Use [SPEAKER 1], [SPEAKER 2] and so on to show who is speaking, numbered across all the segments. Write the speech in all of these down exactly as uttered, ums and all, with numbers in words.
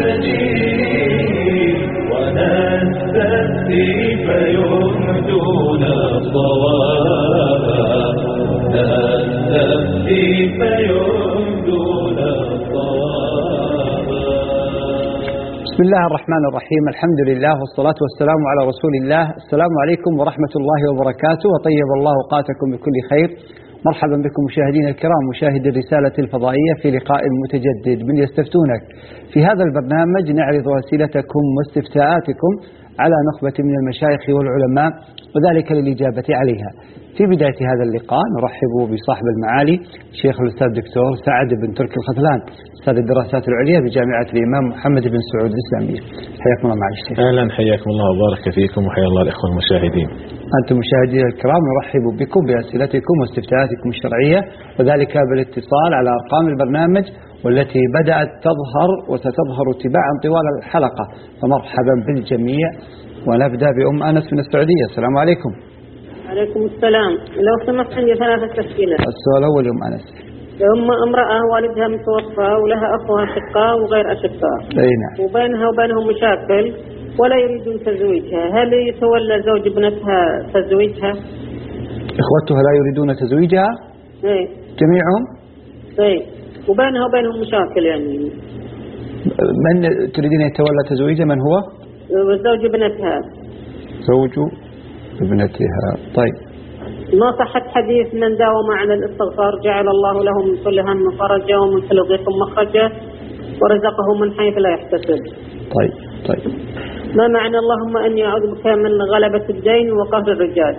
[SPEAKER 1] نستجيب ونستفتي فيهدون الصواب، نستفتي فيهدون الصواب.
[SPEAKER 2] بسم الله الرحمن الرحيم، الحمد لله والصلاة والسلام على رسول الله. السلام عليكم ورحمة الله وبركاته، وطيب الله أوقاتكم بكل خير. مرحبا بكم مشاهدينا الكرام، مشاهدي الرسالة الفضائية في لقاء متجدد من يستفتونك. في هذا البرنامج نعرض أسئلتكم واستفتاءاتكم على نخبة من المشايخ والعلماء، وذلك للإجابة عليها. في بداية هذا اللقاء نرحب بصاحب المعالي شيخ الأستاذ الدكتور سعد بن تركي الخذلان، أستاذ الدراسات العليا بجامعة الإمام محمد بن سعود الإسلامية. حياكم الله معالي الشيخ.
[SPEAKER 3] أهلا، حياكم الله وبارك فيكم، وحيا الله الإخوة المشاهدين.
[SPEAKER 2] أنتم مشاهدينا الكرام نرحب بكم بأسئلتكم واستفتاءاتكم الشرعية، وذلك بالاتصال على أرقام البرنامج والتي بدأت تظهر وستظهر تباعا طوال الحلقة، فمرحبا بالجميع. ونبدأ بأم أنس من السعودية. السلام عليكم.
[SPEAKER 4] عليكم السلام. لو سمحت عندي ثلاثة أسئلة.
[SPEAKER 2] السؤال الأول أم أنس.
[SPEAKER 4] أم امرأة والدها متوفى ولها أخوها أشقاء وغير أشقاء،
[SPEAKER 2] أي نعم،
[SPEAKER 4] وبينها وبينهم مشاكل ولا يريدون تزويجها، هل يتولى زوج ابنتها تزويجها؟
[SPEAKER 2] إخوتها لا يريدون تزويجها؟
[SPEAKER 4] إيه
[SPEAKER 2] جميعهم؟
[SPEAKER 4] إيه، وبينها وبينهم مشاكل. يعني
[SPEAKER 2] من تريدين يتولى تزويجها؟ من هو؟
[SPEAKER 4] زوج ابنتها.
[SPEAKER 2] زوج ابنتها. طيب،
[SPEAKER 4] ما صحت حديث من داوم على الاستغفار جعل الله له من كل هم فرجا ومن كل ضيق مخرجا ورزقه من حيث لا يحتسب.
[SPEAKER 2] طيب طيب
[SPEAKER 4] ما معنى اللهم اني اعوذ بك من غلبة الدين وقهر الرجال؟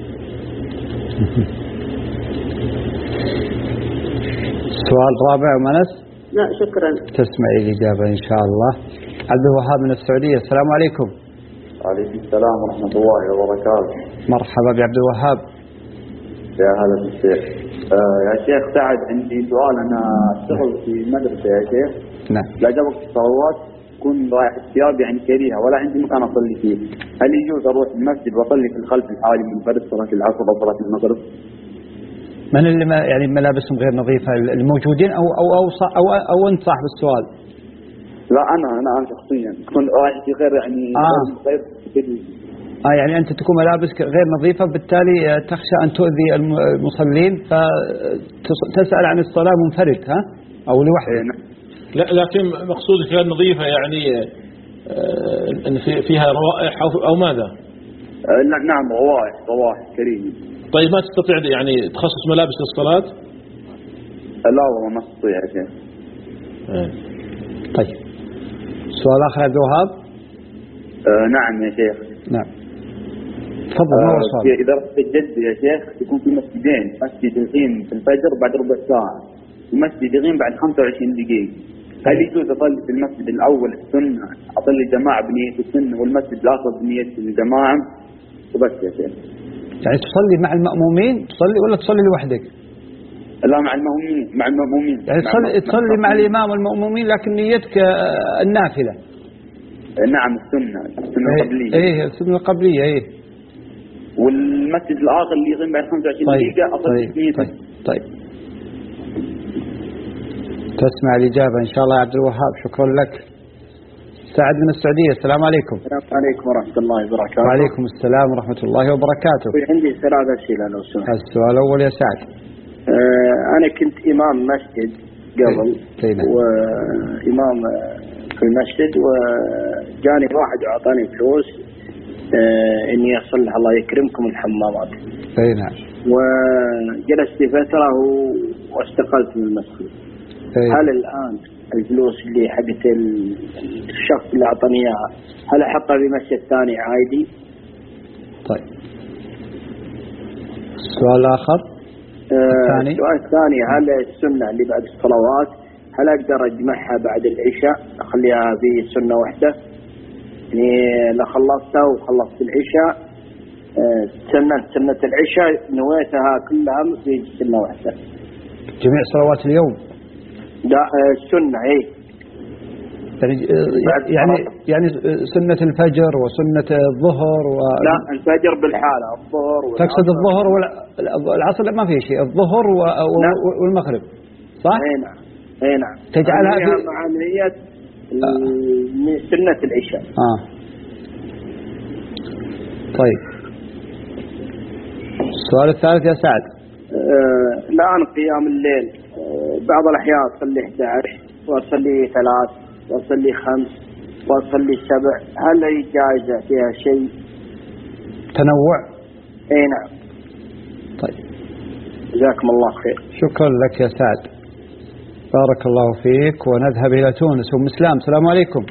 [SPEAKER 2] السؤال الرابع أم أنس؟
[SPEAKER 4] لا شكرا.
[SPEAKER 2] تسمعي الإجابة إن شاء الله. عبد الوهاب من السعودية. السلام عليكم.
[SPEAKER 5] وعليكم السلام ورحمة الله وبركاته.
[SPEAKER 2] مرحبا بعبد الوهاب.
[SPEAKER 5] يا هلا بالشيخ. آه يا شيخ سعد، عندي سؤال. أنا أشتغل في مدرسة يا شيخ.
[SPEAKER 2] نعم.
[SPEAKER 5] لا جا وقت الصلوات كون رايح الثياب يعني كريهة ولا عندي مكان أصلي فيه، هل يجوز أروح المسجد وأصلي في الخلف الحالي من فرد صلاة العصر أو صلاة المغرب؟
[SPEAKER 2] من اللي ما يعني ملابسهم غير نظيفة الموجودين أو أو أو أو, أو أنت صاحب السؤال؟
[SPEAKER 5] لا أنا أنا أنا شخصيا تكون رايح في غير يعني
[SPEAKER 2] آه.
[SPEAKER 5] غير كذي.
[SPEAKER 2] آه يعني أنت تكون ملابس غير نظيفة، بالتالي تخشى أن تؤذي المصلين فتسأل عن الصلاة منفرد، ها؟ أو لوحدك؟
[SPEAKER 3] لا، لكن مقصود غير نظيفة يعني أن فيها روائح أو ماذا؟
[SPEAKER 5] نعم، روائح روائح كريمة.
[SPEAKER 3] طيب ما تستطيع يعني تخصص ملابس للصلاة؟
[SPEAKER 5] لا والله ما استطيع يا شيخ.
[SPEAKER 2] طيب، سؤال آخر عبد الوهاب.
[SPEAKER 5] آه نعم يا شيخ.
[SPEAKER 2] نعم تفضل. ما هو السؤال؟
[SPEAKER 5] إذا رحت الجد يا شيخ يكون في مسجدين، مسجد يغيم في الفجر بعد ربع ساعة ومسجد يغيم بعد خمسة وعشرين دقيقة، هل يجوز أصلي في المسجد الأول السنة أصلي جماعة بنية السنة والمسجد الآخر بنية الجماعة وبس يا شيخ؟
[SPEAKER 2] يعني تصلي مع المأمومين تصلي ولا تصلي لوحدك؟
[SPEAKER 5] لا مع المأمومين. مع المأمومين
[SPEAKER 2] يعني تصلي تصلي مع الإمام والمأمومين لكن نيتك النافلة.
[SPEAKER 5] نعم السنة السنة القبلية.
[SPEAKER 2] ايه السنة القبلية. ايه
[SPEAKER 5] والمسجد الآخر اللي يغيب بعد خمسة وعشرين
[SPEAKER 2] طيب
[SPEAKER 5] دقيقة أصلي
[SPEAKER 2] طيب
[SPEAKER 5] طيب,
[SPEAKER 2] طيب طيب تسمع الإجابة إن شاء الله يا عبد الوهاب. شكرا لك. سعد من السعودية. السلام عليكم.
[SPEAKER 6] السلام عليكم ورحمة الله وبركاته.
[SPEAKER 2] وعليكم السلام ورحمة الله وبركاته.
[SPEAKER 6] عندي ثلاث أسئلة لو سمحت.
[SPEAKER 2] السؤال الأول يا سعد.
[SPEAKER 6] آه أنا كنت إمام مسجد قبل، وإمام في المسجد، وجاني واحد وأعطاني فلوس آه إني أصلح الله يكرمكم الحمامات.
[SPEAKER 2] أي نعم.
[SPEAKER 6] وجلست فترة واستقلت من المسجد. أي. هل الآن الفلوس اللي حقت الشخص اللي أعطاني إياها هل أحطها في مسجد ثاني عادي؟
[SPEAKER 2] طيب، السؤال الآخر.
[SPEAKER 6] الثاني. السؤال الثاني، هل السنة اللي بعد الصلوات هل أقدر أجمعها بعد العشاء أخليها في سنة واحدة؟ يعني لو خلصتها وخلصت العشاء سنة سنة العشاء نويتها كلها في سنة واحدة.
[SPEAKER 2] جميع صلوات اليوم؟
[SPEAKER 6] لا السنة ايه
[SPEAKER 2] يعني يعني يعني سنة الفجر وسنة الظهر و...
[SPEAKER 6] لا الفجر بالحالة، الظهر
[SPEAKER 2] تقصد الظهر والعصر ما في شيء، الظهر و... والمغرب صح؟
[SPEAKER 6] اي نعم اي نعم.
[SPEAKER 2] تجعلها في
[SPEAKER 6] مع نية من سنة العشاء.
[SPEAKER 2] آه طيب السؤال الثالث يا سعد.
[SPEAKER 6] آه الآن قيام الليل آه بعض الأحيان أصلي أحد عشر وأصلي ثلاث وأصلي خمس وأصلي سبع، هل هي جائزة فيها شيء؟
[SPEAKER 2] تنوع؟
[SPEAKER 6] أي نعم.
[SPEAKER 2] طيب
[SPEAKER 6] جزاكم الله خير.
[SPEAKER 2] شكرا لك يا سعد، بارك الله فيك. ونذهب إلى تونس. أم إسلام السلام عليكم.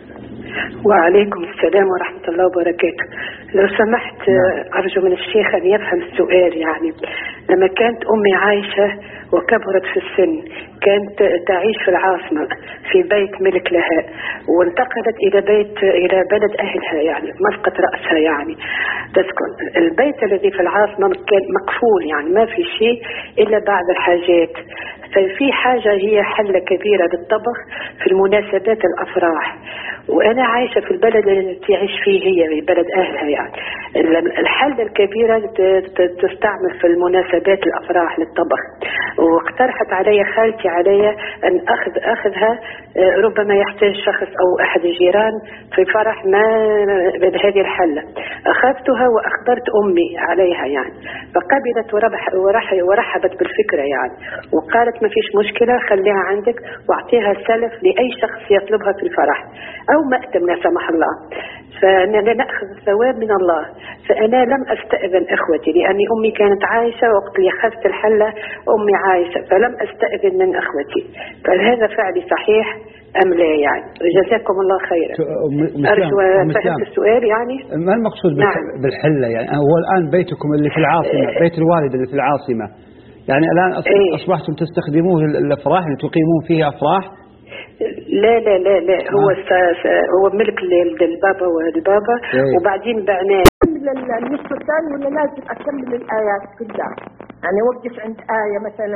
[SPEAKER 7] وعليكم السلام ورحمة الله وبركاته. لو سمحت أرجو من الشيخ أن يفهم السؤال. يعني لما كانت أمي عايشة وكبرت في السن كانت تعيش في العاصمة في بيت ملك لها، وانتقلت إلى بيت إلى بلد أهلها يعني مسقط رأسها يعني تسكن. البيت الذي في العاصمة كان مقفول يعني ما في شيء إلا بعض الحاجات، ففي حاجة هي حلة كبيرة للطبخ في المناسبات الأفراح، وأنا عايشة في البلد اللي تعيش فيه هي بلد أهلها يعني الحلة الكبيرة تستعمل في المناسبات الأفراح للطبخ، واقترحت علي خالتي علي أن أخذ أخذها ربما يحتاج شخص أو أحد الجيران في فرح ما بهذه الحلة. أخذتها وأخبرت أمي عليها يعني، فقبلت وربح ورح ورحبت بالفكرة يعني، وقالت ما فيش مشكلة خليها عندك واعطيها سلف لأي شخص يطلبها في الفرح أو مأتم لا سمح الله، فأنا نأخذ الثواب من الله. فأنا لم أستأذن إخوتي لأني أمي كانت عايشة وقت اللي أخذت الحلة أمي عايشة، فلم أستأذن من إخوتي. فهذا فعلي صحيح أم لا يعني؟ جزاكم الله خيرا. أرجو فهمت السؤال يعني.
[SPEAKER 2] ما المقصود نعم. بالحلة يعني هو الآن بيتكم اللي في العاصمة بيت الوالد اللي في العاصمة يعني الآن أصبحتم تستخدموه للأفراح اللي تقيمون فيها أفراح؟
[SPEAKER 7] لا لا لا لا هو هو ملك للبابا والبابا وبعدين بعناه.
[SPEAKER 8] النصف الثاني ولا لازم أكمل الآيات كلها؟ يعني أوقف عند آية مثلا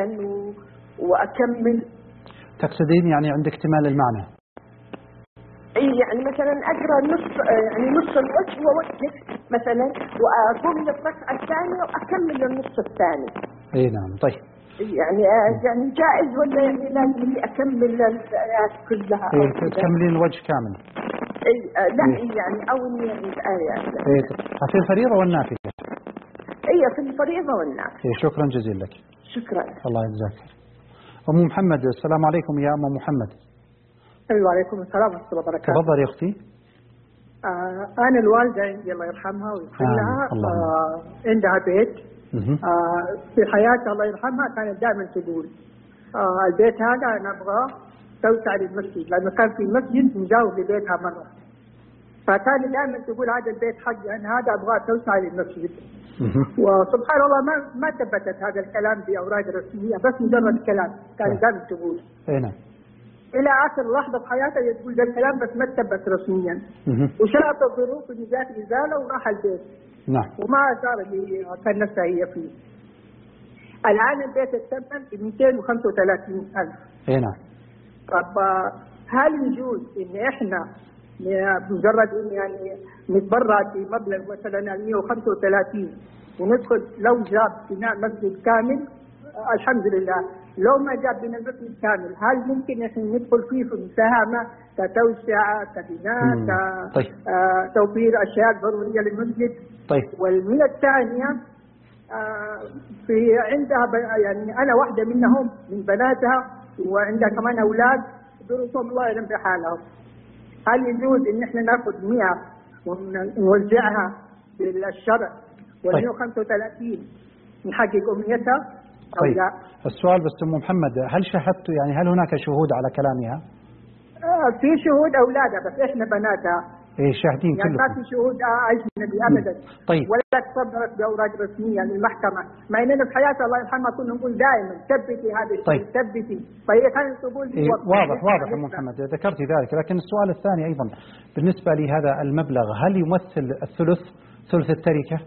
[SPEAKER 8] وأكمل.
[SPEAKER 2] تقصدين يعني عند اكتمال المعنى؟
[SPEAKER 8] اي يعني مثلا اقرا نص يعني نص الوجه واوقف مثلا واقوم للركعه الثانيه واكمل النص الثاني.
[SPEAKER 2] اي نعم. طيب
[SPEAKER 8] يعني يعني جائز ولا يعني لازم اكمل الايات كلها؟
[SPEAKER 2] اي تكملين الوجه كامل.
[SPEAKER 8] اي لا إيه يعني او اني عند ايات.
[SPEAKER 2] اي في الفريضه والنافله.
[SPEAKER 8] اي في الفريضه والنافله.
[SPEAKER 2] اي شكرا جزيلا لك.
[SPEAKER 8] شكرا.
[SPEAKER 2] الله يجزاك. أم محمد السلام عليكم يا أم محمد.
[SPEAKER 9] وعليكم السلام ورحمة الله وبركاته.
[SPEAKER 2] تفضل يا أختي.
[SPEAKER 9] آه أنا الوالدة عندي الله يرحمها ويغفر لها آه آه عندها بيت آه في حياتها الله يرحمها كانت دائما تقول آه البيت هذا أنا أبغاه توسع للمسجد، لأنه كان في مسجد مجاور لبيتها مرة، فكانت دائما تقول هذا البيت حقي أنا هذا أبغاه توسع للمسجد. وسبحان الله ما ما ثبتت هذا الكلام بأوراق رسمية، بس مجرد كلام كانت دائما تقول.
[SPEAKER 2] نعم.
[SPEAKER 9] إلى آخر لحظة في حياتها تقول ذا الكلام بس ما تثبت رسميا. وشاءت الظروف بذات إزالة وراح البيت.
[SPEAKER 2] نعم.
[SPEAKER 9] وما صار اللي كان نفسها هي فيه. الآن البيت اتثمن ب مئتين وخمسة وثلاثين ألف.
[SPEAKER 2] إيه نعم.
[SPEAKER 9] طب هل يجوز إن إحنا مجرد إن يعني نتبرع بمبلغ مثلا مئة وخمسة وثلاثين وندخل لو جاب بناء مسجد كامل الحمد لله، لو ما جاب بنا المسجد كامل هل ممكن احنا ندخل فيه في مساهمة كتوسعة كبناء كتوفير طيب. أشياء ضرورية للمسجد؟
[SPEAKER 2] طيب.
[SPEAKER 9] والمية الثانية آه في عندها يعني أنا واحدة منهم من بناتها وعندها كمان أولاد ظروفهم الله يعلم بحالهم، هل يجوز إن احنا ناخذ مئة ونوزعها بالشرع وال وخمسة وثلاثين نحقق أمنيتها؟
[SPEAKER 2] طيب. السؤال بس أم محمد هل شاهدت يعني هل هناك شهود على كلامها؟
[SPEAKER 9] آه في شهود أولادها بس إحنا بناتها.
[SPEAKER 2] إيه شاهدين
[SPEAKER 9] يعني
[SPEAKER 2] كلكم.
[SPEAKER 9] ما في شهود أجنبي أبدا.
[SPEAKER 2] طيب.
[SPEAKER 9] ولا تصدرت بأوراق رسمية للمحكمة، مع إننا في حياة الله يرحمها كنا نقول دائما ثبتي هذا الشيء.
[SPEAKER 2] طيب.
[SPEAKER 9] ثبتي، فهي كانت تقول
[SPEAKER 2] إيه واضح واضح أم محمد ذكرتي ذلك، لكن السؤال الثاني أيضا بالنسبة لهذا المبلغ هل يمثل الثلث ثلث التركة؟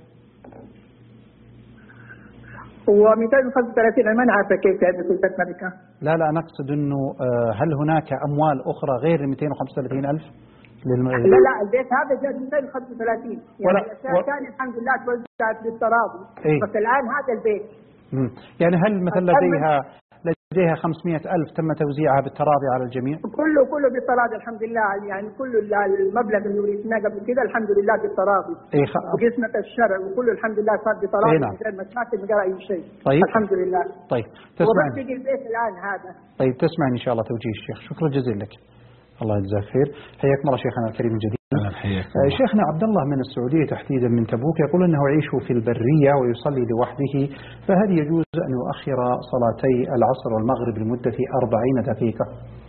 [SPEAKER 9] هو مئتين وخمسة وثلاثين أنا ما عارفة كيف هذا ثلث التركة.
[SPEAKER 2] لا لا أنا أقصد إنه هل هناك أموال أخرى غير مئتين وخمسة وثلاثين ألف؟
[SPEAKER 9] للم... لا لا البيت هذا جاء مئتين وخمسة وثلاثين يعني الأشياء و... كان الحمد لله توزعت بالتراضي.
[SPEAKER 2] إيه؟
[SPEAKER 9] بس الآن هذا البيت.
[SPEAKER 2] مم. يعني هل مثلا لديها لديها خمسمائة ألف تم توزيعها بالتراضي على الجميع؟
[SPEAKER 9] كله كله بالتراضي الحمد لله، يعني كل المبلغ اللي ورثناه قبل كده الحمد لله بالتراضي.
[SPEAKER 2] اي خ...
[SPEAKER 9] وقسمة الشرع وكله الحمد لله صار بتراضي
[SPEAKER 2] نعم.
[SPEAKER 9] من غير مشاكل من غير اي شيء.
[SPEAKER 2] طيب
[SPEAKER 9] الحمد لله.
[SPEAKER 2] طيب تسمع
[SPEAKER 9] وبتجي البيت الان هذا.
[SPEAKER 2] طيب تسمع ان شاء الله توجيه الشيخ. شكرا جزيلا لك. الله يجزاك خير. حياك الله شيخنا الكريم الجديد. آه شيخنا عبد الله من السعودية تحديدا من تبوك يقول أنه يعيش في البرية ويصلي لوحده، فهل يجوز أن يؤخر صلاتي العصر والمغرب لمدة أربعين دقيقة؟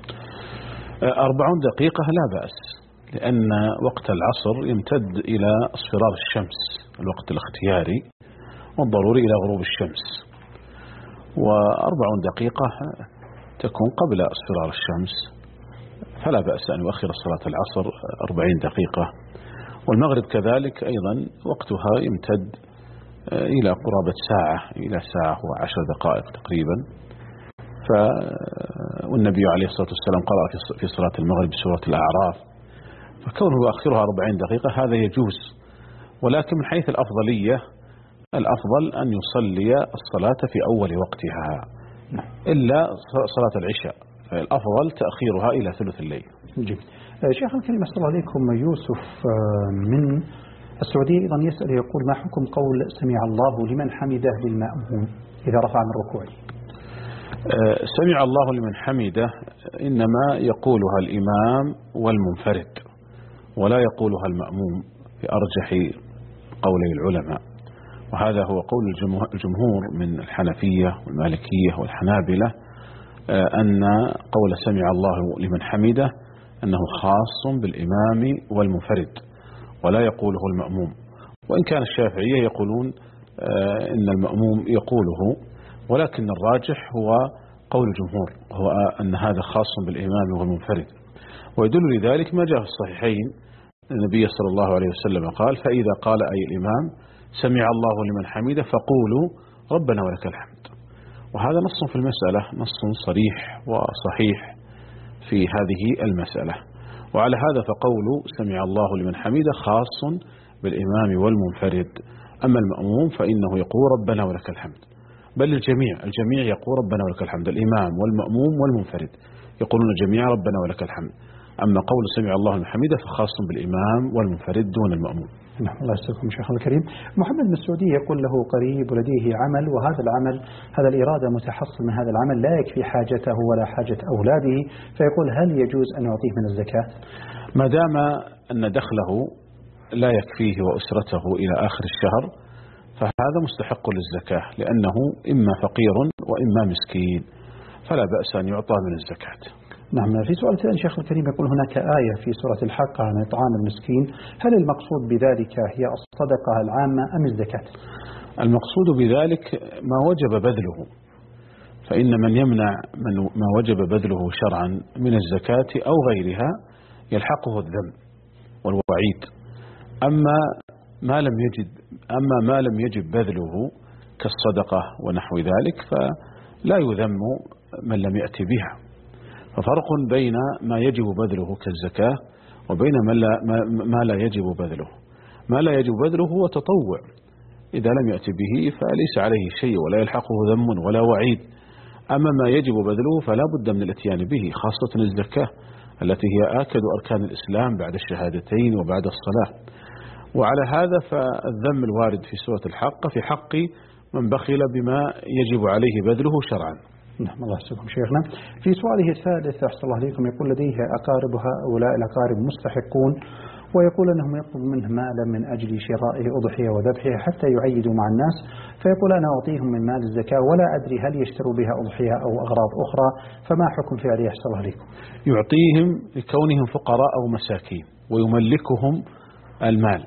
[SPEAKER 3] أربعون دقيقة لا بأس، لأن وقت العصر يمتد إلى اصفرار الشمس الوقت الاختياري، والضروري إلى غروب الشمس، وأربعون دقيقة تكون قبل اصفرار الشمس، فلا بأس أن يؤخر صلاة العصر أربعين دقيقة. والمغرب كذلك أيضا وقتها يمتد إلى قرابة ساعة إلى ساعة وعشر دقائق تقريبا. ف والنبي عليه الصلاة والسلام قرأ في صلاة المغرب سورة الأعراف، فكونه يؤخرها أربعين دقيقة هذا يجوز، ولكن من حيث الأفضلية الأفضل أن يصلي الصلاة في أول وقتها إلا صلاة العشاء، فالأفضل تأخيرها إلى ثلث الليل.
[SPEAKER 2] جيد. شيخ الكريم أسأل الله عليكم، يوسف من السعودية أيضا يسأل يقول ما حكم قول سمع الله لمن حمده للمأموم إذا رفع من ركوعه؟
[SPEAKER 3] سمع الله لمن حمده إنما يقولها الإمام والمنفرد، ولا يقولها المأموم في أرجح قولي العلماء، وهذا هو قول الجمهور من الحنفية والمالكية والحنابلة، أن قول سمع الله لمن حمده أنه خاص بالإمام والمنفرد ولا يقوله المأموم، وإن كان الشافعية يقولون إن المأموم يقوله، ولكن الراجح هو قول الجمهور، هو أن هذا خاص بالإمام والمنفرد. ويدل لذلك ما جاء في الصحيحين النبي صلى الله عليه وسلم قال فإذا قال أي الإمام سمع الله لمن حمده فقولوا ربنا ولك الحمد. وهذا نص في المسألة، نص صريح وصحيح في هذه المسألة. وعلى هذا فقول سمع الله لمن حمده خاص بالإمام والمنفرد، أما المأموم فإنه يقول ربنا ولك الحمد، بل الجميع الجميع يقول ربنا ولك الحمد، الإمام والمأموم والمنفرد يقولون جميعا ربنا ولك الحمد. أما قول سمع الله لمن حمده فخاص بالإمام والمنفرد دون المأموم.
[SPEAKER 2] نعم الله يسلمكم شيخ الكريم. محمد من السعودية يقول له قريب ولديه عمل، وهذا العمل هذا الإرادة متحصل من هذا العمل لا يكفي حاجته ولا حاجة أولاده، فيقول هل يجوز أن يعطيه من الزكاة؟
[SPEAKER 3] ما دام أن دخله لا يكفيه وأسرته إلى آخر الشهر فهذا مستحق للزكاة، لأنه إما فقير وإما مسكين، فلا بأس أن يعطى من الزكاة.
[SPEAKER 2] نعم. في سؤال ثاني شيخ الكريم يقول هناك آية في سورة الحق عن إطعام المسكين، هل المقصود بذلك هي الصدقة العامة أم الزكاة؟
[SPEAKER 3] المقصود بذلك ما وجب بذله، فإن من يمنع من ما وجب بذله شرعا من الزكاة أو غيرها يلحقه الذم والوعيد. أما ما لم يجد أما ما لم يجب بذله كالصدقة ونحو ذلك فلا يذم من لم يأتي بها. ففرق بين ما يجب بذله كالزكاة وبين ما لا, ما لا يجب بذله. ما لا يجب بذله هو تطوع، إذا لم يأتي به فليس عليه شيء ولا يلحقه ذم ولا وعيد. أما ما يجب بذله فلا بد من الاتيان به، خاصة الزكاة التي هي آكد أركان الإسلام بعد الشهادتين وبعد الصلاة. وعلى هذا فالذم الوارد في سورة الحق في حق من بخل بما يجب عليه بذله شرعا.
[SPEAKER 2] نعم الله يسلمكم شيخنا. في سؤاله الثالث أحسن الله عليكم يقول لديه أقارب، هؤلاء الأقارب مستحقون، ويقول أنهم يطلب منه مالا من أجل شراء أضحية وذبحها حتى يعيدوا مع الناس، فيقول أنا أعطيهم من مال الزكاة ولا أدري هل يشتروا بها أضحية أو أغراض أخرى، فما حكم فعله أحسن الله عليكم؟
[SPEAKER 3] يعطيهم لكونهم فقراء أو مساكين ويملكهم المال،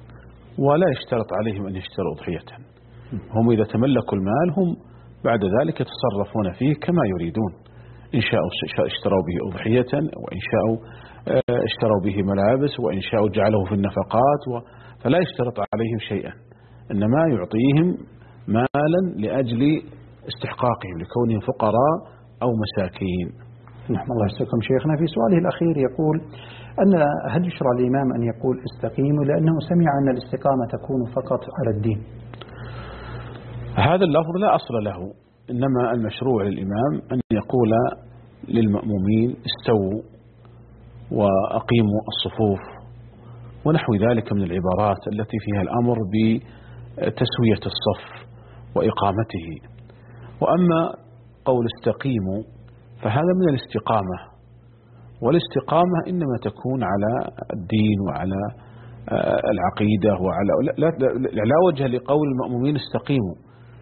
[SPEAKER 3] ولا يشترط عليهم أن يشتروا أضحية. هم إذا تملكوا المال هم بعد ذلك يتصرفون فيه كما يريدون، إن شاءوا اشتروا به أضحية، وإن شاءوا اشتروا به ملابس، وإن شاءوا جعله في النفقات، فلا يشترط عليهم شيئا، إنما يعطيهم مالا لأجل استحقاقهم لكونهم فقراء أو مساكين.
[SPEAKER 2] نعم الله يسلمكم شيخنا. في سؤاله الأخير يقول أن هل يشرع الإمام أن يقول استقيموا لأنه سمع أن الاستقامة تكون فقط على الدين؟
[SPEAKER 3] هذا اللفظ لا أصل له، إنما المشروع للإمام أن يقول للمأمومين استووا وأقيموا الصفوف ونحو ذلك من العبارات التي فيها الأمر بتسوية الصف وإقامته. وأما قول استقيموا فهذا من الاستقامة، والاستقامة إنما تكون على الدين وعلى العقيدة وعلى لا, لا, لا وجه لقول المأمومين استقيموا،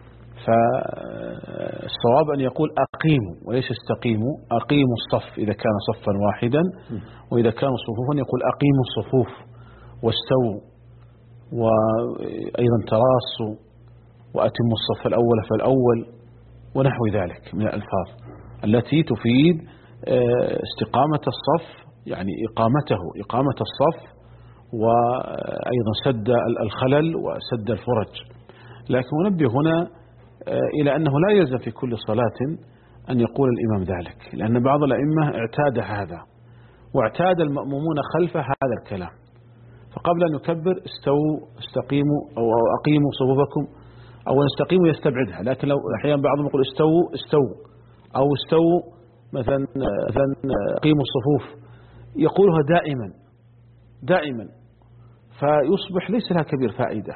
[SPEAKER 3] فالصواب أن يقول أقيموا وليس استقيموا. أقيموا الصف إذا كان صفا واحدا، وإذا كانوا صفوفا يقول أقيموا الصفوف واستووا، وأيضا تراصوا وأتموا الصف الأول فالأول ونحو ذلك من الألفاظ التي تفيد استقامة الصف، يعني إقامته إقامة الصف، وأيضا سد الخلل وسد الفرج. لكن ننبه هنا إلى أنه لا يلزم في كل صلاة أن يقول الإمام ذلك، لأن بعض الأئمة اعتاد هذا، واعتاد المأمومون خلف هذا الكلام، فقبل أن يكبر استووا استقيموا أو أقيموا صفوفكم، أو استقيموا يستبعدها. لكن لو أحيانا بعضهم يقول استووا استووا أو استووا مثلا مثلا أقيموا الصفوف، يقولها دائما دائما، فيصبح ليس لها كبير فائدة.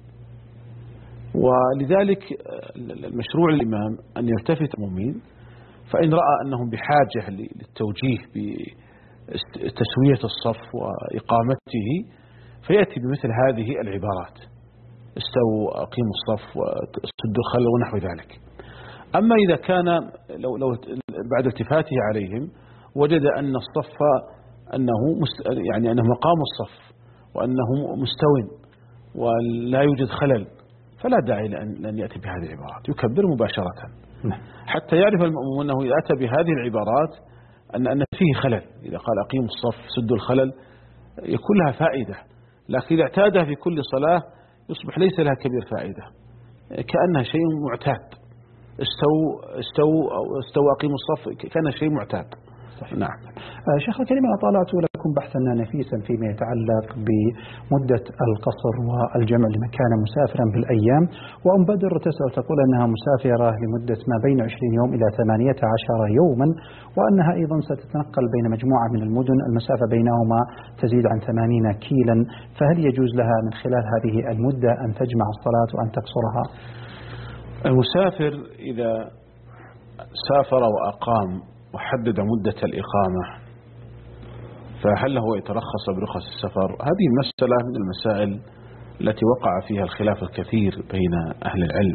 [SPEAKER 3] ولذلك المشروع للإمام أن يلتفت المؤمنين، فإن رأى أنهم بحاجة للتوجيه بتسوية الصف وإقامته فيأتي بمثل هذه العبارات: استووا أقيموا الصف وسدوا الخلل ونحو ذلك. أما إذا كان لو, لو بعد التفاته عليهم وجد أن الصف أنه يعني أنه مقام الصف وأنه مستو ولا يوجد خلل، فلا داعي لأن يأتي بهذه العبارات، يكبر مباشرة حتى يعرف المأموم أنه إذا أتى بهذه العبارات أن أن فيه خلل. إذا قال أقيموا الصف سدوا الخلل يكون لها فائدة، لكن إذا اعتادها في كل صلاة يصبح ليس لها كبير فائدة، كأنها شيء معتاد. استووا استووا أو استووا أقيموا الصف كان شيء معتاد. نعم.
[SPEAKER 2] شيخ الكريم، أنا طالعت لكم بحثا نفيسا فيما يتعلق بمدة القصر والجمع لمن كان مسافرا بالأيام، وأم بدر تسأل تقول أنها مسافرة لمدة ما بين عشرين يوم إلى ثمانية عشر يوما، وأنها أيضا ستتنقل بين مجموعة من المدن المسافة بينهما تزيد عن ثمانين كيلا، فهل يجوز لها من خلال هذه المدة أن تجمع الصلاة وأن تقصرها؟
[SPEAKER 3] المسافر إذا سافر وأقام وحدد مدة الإقامة فهل هو يترخص برخص السفر؟ هذه مسألة من المسائل التي وقع فيها الخلاف الكثير بين أهل العلم،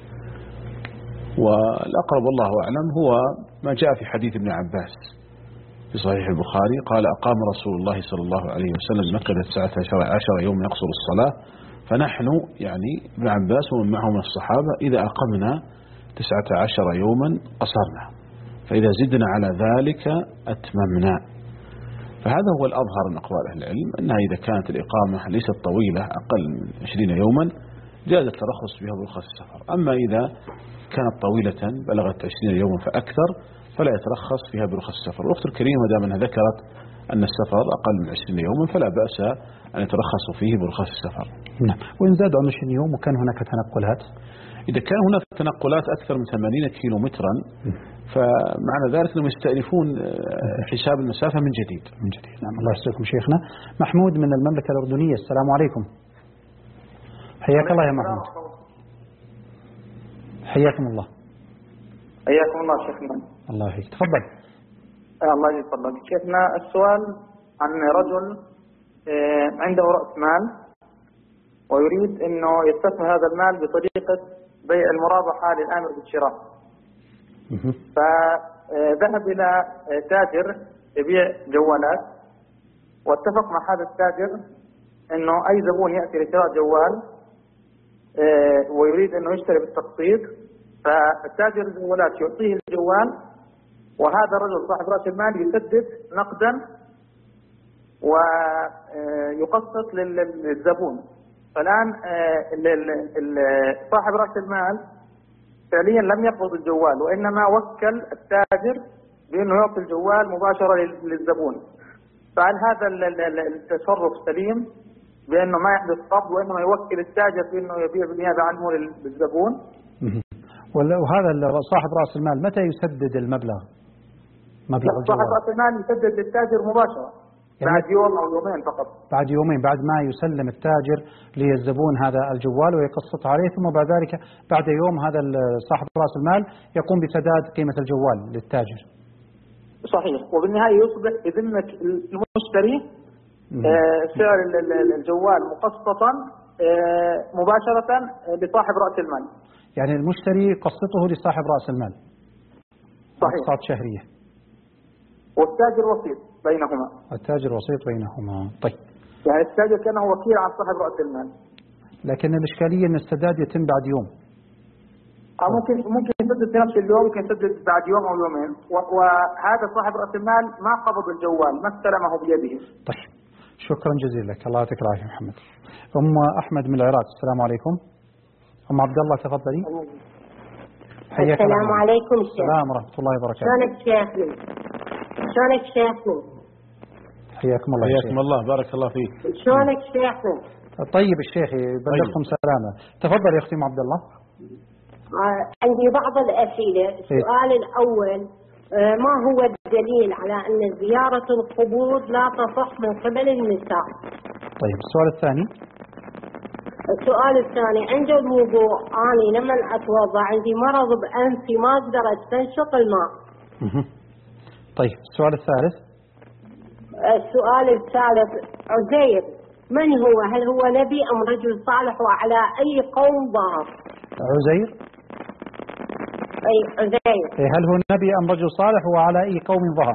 [SPEAKER 3] والأقرب والله أعلم هو ما جاء في حديث ابن عباس في صحيح البخاري قال: أقام رسول الله صلى الله عليه وسلم مكة تسعة عشر يوم يقصر الصلاة، فنحن يعني ابن عباس ومن معه من الصحابة إذا أقمنا تسعة عشر يوما قصرنا، فإذا زدنا على ذلك أتممنا. فهذا هو الأظهر من أقوال أهل العلم، أنها إذا كانت الإقامة ليست طويلة أقل من عشرين يوما جاز الترخص بها برخص السفر. أما إذا كانت طويلة بلغت عشرين يوما فأكثر فلا يترخص فيها برخص السفر. والأخت الكريمة دام أنها ذكرت أن السفر أقل من عشرين يوما فلا بأس أن يترخص فيه برخص السفر.
[SPEAKER 2] نعم. وإن زاد عن عشرين يوم وكان هناك تنقلات،
[SPEAKER 3] إذا كان هناك تنقلات أكثر من ثمانين كيلو مترا فمعنى ذلك أنهم يستأنفون حساب المسافة من جديد.
[SPEAKER 2] من جديد. نعم. الله يسلمكم شيخنا. محمود من المملكة الأردنية، السلام عليكم. حياك الله يا محمود. حياكم الله.
[SPEAKER 10] حياكم الله شيخنا.
[SPEAKER 2] الله يحييك، تفضل.
[SPEAKER 10] الله يتفضل شيخنا. السؤال عن رجل عنده رأس مال ويريد أنه يستثمر هذا المال بطريقة بيع المرابحة للآمر بالشراء، فذهب إلى تاجر يبيع جوالات واتفق مع هذا التاجر أنه أي زبون يأتي لشراء جوال ويريد أنه يشتري بالتقسيط، فالتاجر الجوالات يعطيه الجوال وهذا الرجل صاحب رأس المال يسدد نقدا ويقسط للزبون. فالآن صاحب رأس المال فعليا لم يقبض الجوال وإنما وكل التاجر بأنه يعطي الجوال مباشرة للزبون، فهل هذا التصرف سليم بأنه ما يحدث قبض وإنما يوكل التاجر بأنه يبيع بالنيابة عنه للزبون؟
[SPEAKER 2] وهذا صاحب رأس المال متى يسدد المبلغ؟ مبلغ الجوال.
[SPEAKER 10] صاحب رأس المال يسدد للتاجر مباشرة يعني بعد يوم أو يومين فقط.
[SPEAKER 2] بعد يومين بعد ما يسلم التاجر للزبون هذا الجوال ويقسط عليه، ثم بعد ذلك بعد يوم هذا صاحب رأس المال يقوم بسداد قيمة الجوال للتاجر.
[SPEAKER 10] صحيح، وبالنهاية يصبح بذمة المشتري آه سعر الجوال مقسطا آه مباشرة لصاحب رأس المال.
[SPEAKER 2] يعني المشتري يقسطه لصاحب رأس المال.
[SPEAKER 10] صحيح.
[SPEAKER 2] أقساط شهرية.
[SPEAKER 10] والتاجر وسيط بينهما.
[SPEAKER 2] التاجر وسيط بينهما. طيب.
[SPEAKER 10] يعني التاجر كأنه وكيل عن صاحب رأس المال.
[SPEAKER 2] لكن الإشكالية أن السداد يتم بعد يوم.
[SPEAKER 10] أو ممكن ممكن يسدد في نفس اليوم، ممكن يسدد بعد يوم أو يومين، وهذا صاحب رأس المال ما قبض الجوال، ما استلمه بيده.
[SPEAKER 2] طيب. شكرا جزيلا لك، الله يعطيك العافية محمد. أم أحمد من العراق، السلام عليكم. أم عبد الله تفضلي.
[SPEAKER 11] حياك الله. السلام عليكم شيخ.
[SPEAKER 2] السلام ورحمة الله وبركاته.
[SPEAKER 11] شلونك شيخنا؟ شلونك شيخنا؟
[SPEAKER 2] حياكم الله.
[SPEAKER 3] حياكم الله، بارك الله فيك.
[SPEAKER 11] شلونك شيخنا؟
[SPEAKER 2] طيب الشيخ يبلغكم سلامة. تفضل يا أختي أم عبد الله.
[SPEAKER 11] آه عندي بعض الأسئلة. السؤال الأول، آه ما هو الدليل على أن زيارة القبور لا تصح من قبل النساء؟
[SPEAKER 2] طيب السؤال الثاني.
[SPEAKER 11] السؤال الثاني، عند الوضوء أنا لما أتوضأ عندي مرض بأنفي ما أقدر أستنشق الماء.
[SPEAKER 2] طيب السؤال الثالث.
[SPEAKER 11] السؤال الثالث، عزير من هو؟ هل هو نبي أم رجل صالح وعلى أي قوم ظهر؟
[SPEAKER 2] عزير.
[SPEAKER 11] أي عزير.
[SPEAKER 2] هل هو نبي أم رجل صالح وعلى أي قوم ظهر؟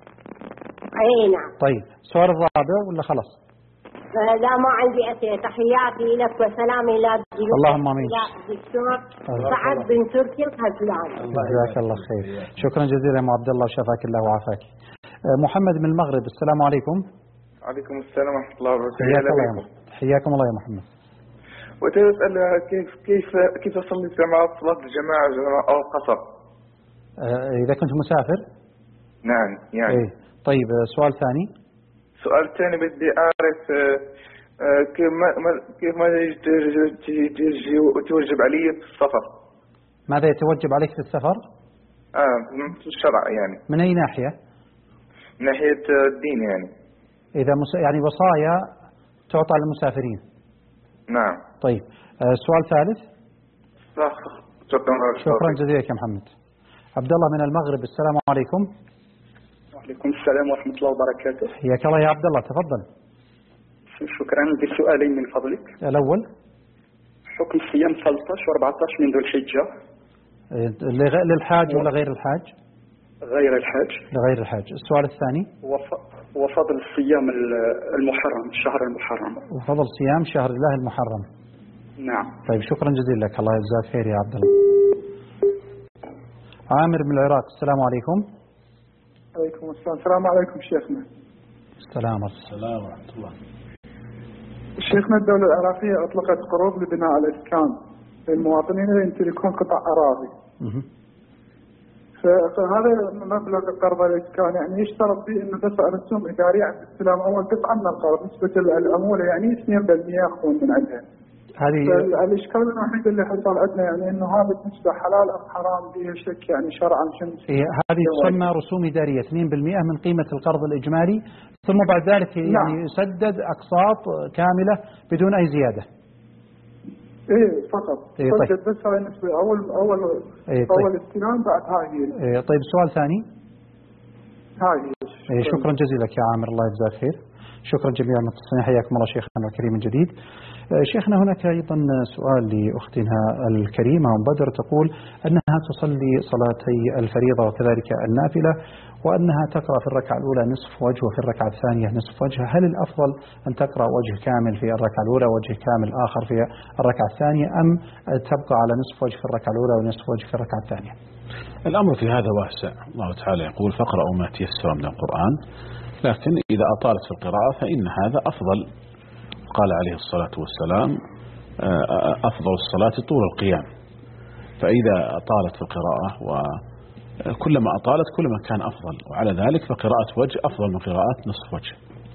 [SPEAKER 11] أي نعم.
[SPEAKER 2] طيب السؤال الرابع ولا خلاص؟
[SPEAKER 11] لا ما عندي أسئلة. تحياتي لك وسلامي إلى ضيوفك.
[SPEAKER 2] اللهم آمين.
[SPEAKER 11] الدكتور سعد بن تركي الغزلان.
[SPEAKER 2] جزاك الله خير. شكرا جزيلا يا عبد الله، وشفاك الله وعافاك. محمد من المغرب، السلام عليكم.
[SPEAKER 12] عليكم السلام ورحمة الله وبركاته.
[SPEAKER 2] حياكم الله. حياكم الله يا محمد.
[SPEAKER 12] وتريد أسأل كيف كيف كيف أصلي جماعة صلاة الجماعة أو القصر؟
[SPEAKER 2] إذا كنت مسافر؟
[SPEAKER 12] نعم يعني.
[SPEAKER 2] إيه. طيب سؤال ثاني.
[SPEAKER 12] سؤال ثاني بدي أعرف كيف ما كيف ماذا يتوجب علي في السفر؟
[SPEAKER 2] ماذا يتوجب عليك في السفر؟
[SPEAKER 12] آه في الشرع يعني.
[SPEAKER 2] من أي ناحية؟
[SPEAKER 12] من ناحية الدين يعني.
[SPEAKER 2] إذا مس... يعني وصايا تعطى للمسافرين.
[SPEAKER 12] نعم.
[SPEAKER 2] طيب السؤال الثالث.
[SPEAKER 12] شكرا
[SPEAKER 2] شكرا جزيلا يا محمد. عبد الله من المغرب، السلام عليكم.
[SPEAKER 13] وعليكم السلام ورحمة الله وبركاته.
[SPEAKER 2] حياك الله يا عبد الله، تفضل.
[SPEAKER 13] شكرا. بسؤالين من فضلك.
[SPEAKER 2] الأول،
[SPEAKER 13] حكم صيام ثلاثة عشر وأربعة عشر من ذو الحجة
[SPEAKER 2] للحاج ولا غير الحاج؟
[SPEAKER 13] غير الحاج.
[SPEAKER 2] لغير الحاج. السؤال الثاني،
[SPEAKER 13] وفضل صيام المحرم، الشهر المحرم.
[SPEAKER 2] وفضل صيام شهر الله المحرم.
[SPEAKER 13] نعم.
[SPEAKER 2] طيب شكرا جزيلا لك، الله يجزاك خير يا عبد الله. عامر من العراق، السلام عليكم.
[SPEAKER 14] عليكم السلام. السلام عليكم شيخنا.
[SPEAKER 2] السلام
[SPEAKER 3] السلام ورحمة الله.
[SPEAKER 14] شيخنا الدولة العراقية أطلقت قروض لبناء الإسكان للمواطنين اللي يمتلكون قطع أراضي. فهذا مبلغ قرض الإسكان يعني يشترط فيه أنه دفع رسوم إدارية عند استلام أول قطعة من القرض، نسبة العمولة يعني اثنين بالمئة يأخذون من عندها.
[SPEAKER 2] هذه
[SPEAKER 14] الإشكال الوحيد اللي حصل عندنا يعني إنه هذه النسبة حلال أم حرام فيها شك يعني شرعا شنو؟
[SPEAKER 2] إيه هذه تسمى رسوم إدارية اثنين بالمئة من قيمة القرض الإجمالي، ثم بعد ذلك يعني نعم. يسدد أقساط كاملة بدون أي زيادة.
[SPEAKER 14] إيه فقط.
[SPEAKER 2] إيه طيب.
[SPEAKER 14] بس هاي النسبة أول أول
[SPEAKER 2] إيه طيب.
[SPEAKER 14] أول استلام بعد هاي.
[SPEAKER 2] إيه طيب سؤال ثاني.
[SPEAKER 14] هاي.
[SPEAKER 2] إيه شكرا جزيلا لك يا عامر، الله يجزاك خير. شكرا جميعا المتصلين، حياكم الله شيخنا الكريم من جديد. شيخنا هناك أيضا سؤال لأختنا الكريمة أم بدر، تقول أنها تصلي صلاتي الفريضة وكذلك النافلة، وأنها تقرأ في الركعة الأولى نصف وجه وفي الركعة الثانية نصف وجه، هل الأفضل أن تقرأ وجه كامل في الركعة الأولى ووجه كامل آخر في الركعة الثانية، أم تبقى على نصف وجه في الركعة الأولى ونصف وجه في الركعة الثانية؟
[SPEAKER 3] الأمر في هذا واسع، الله تعالى يقول فاقرأوا ما تيسر من القرآن، لكن إذا أطالت في القراءة فإن هذا أفضل. قال عليه الصلاة والسلام أفضل الصلاة طول القيام، فإذا أطالت في القراءة وكلما أطالت كلما كان أفضل، وعلى ذلك فقراءة وجه أفضل من قراءة نصف وجه.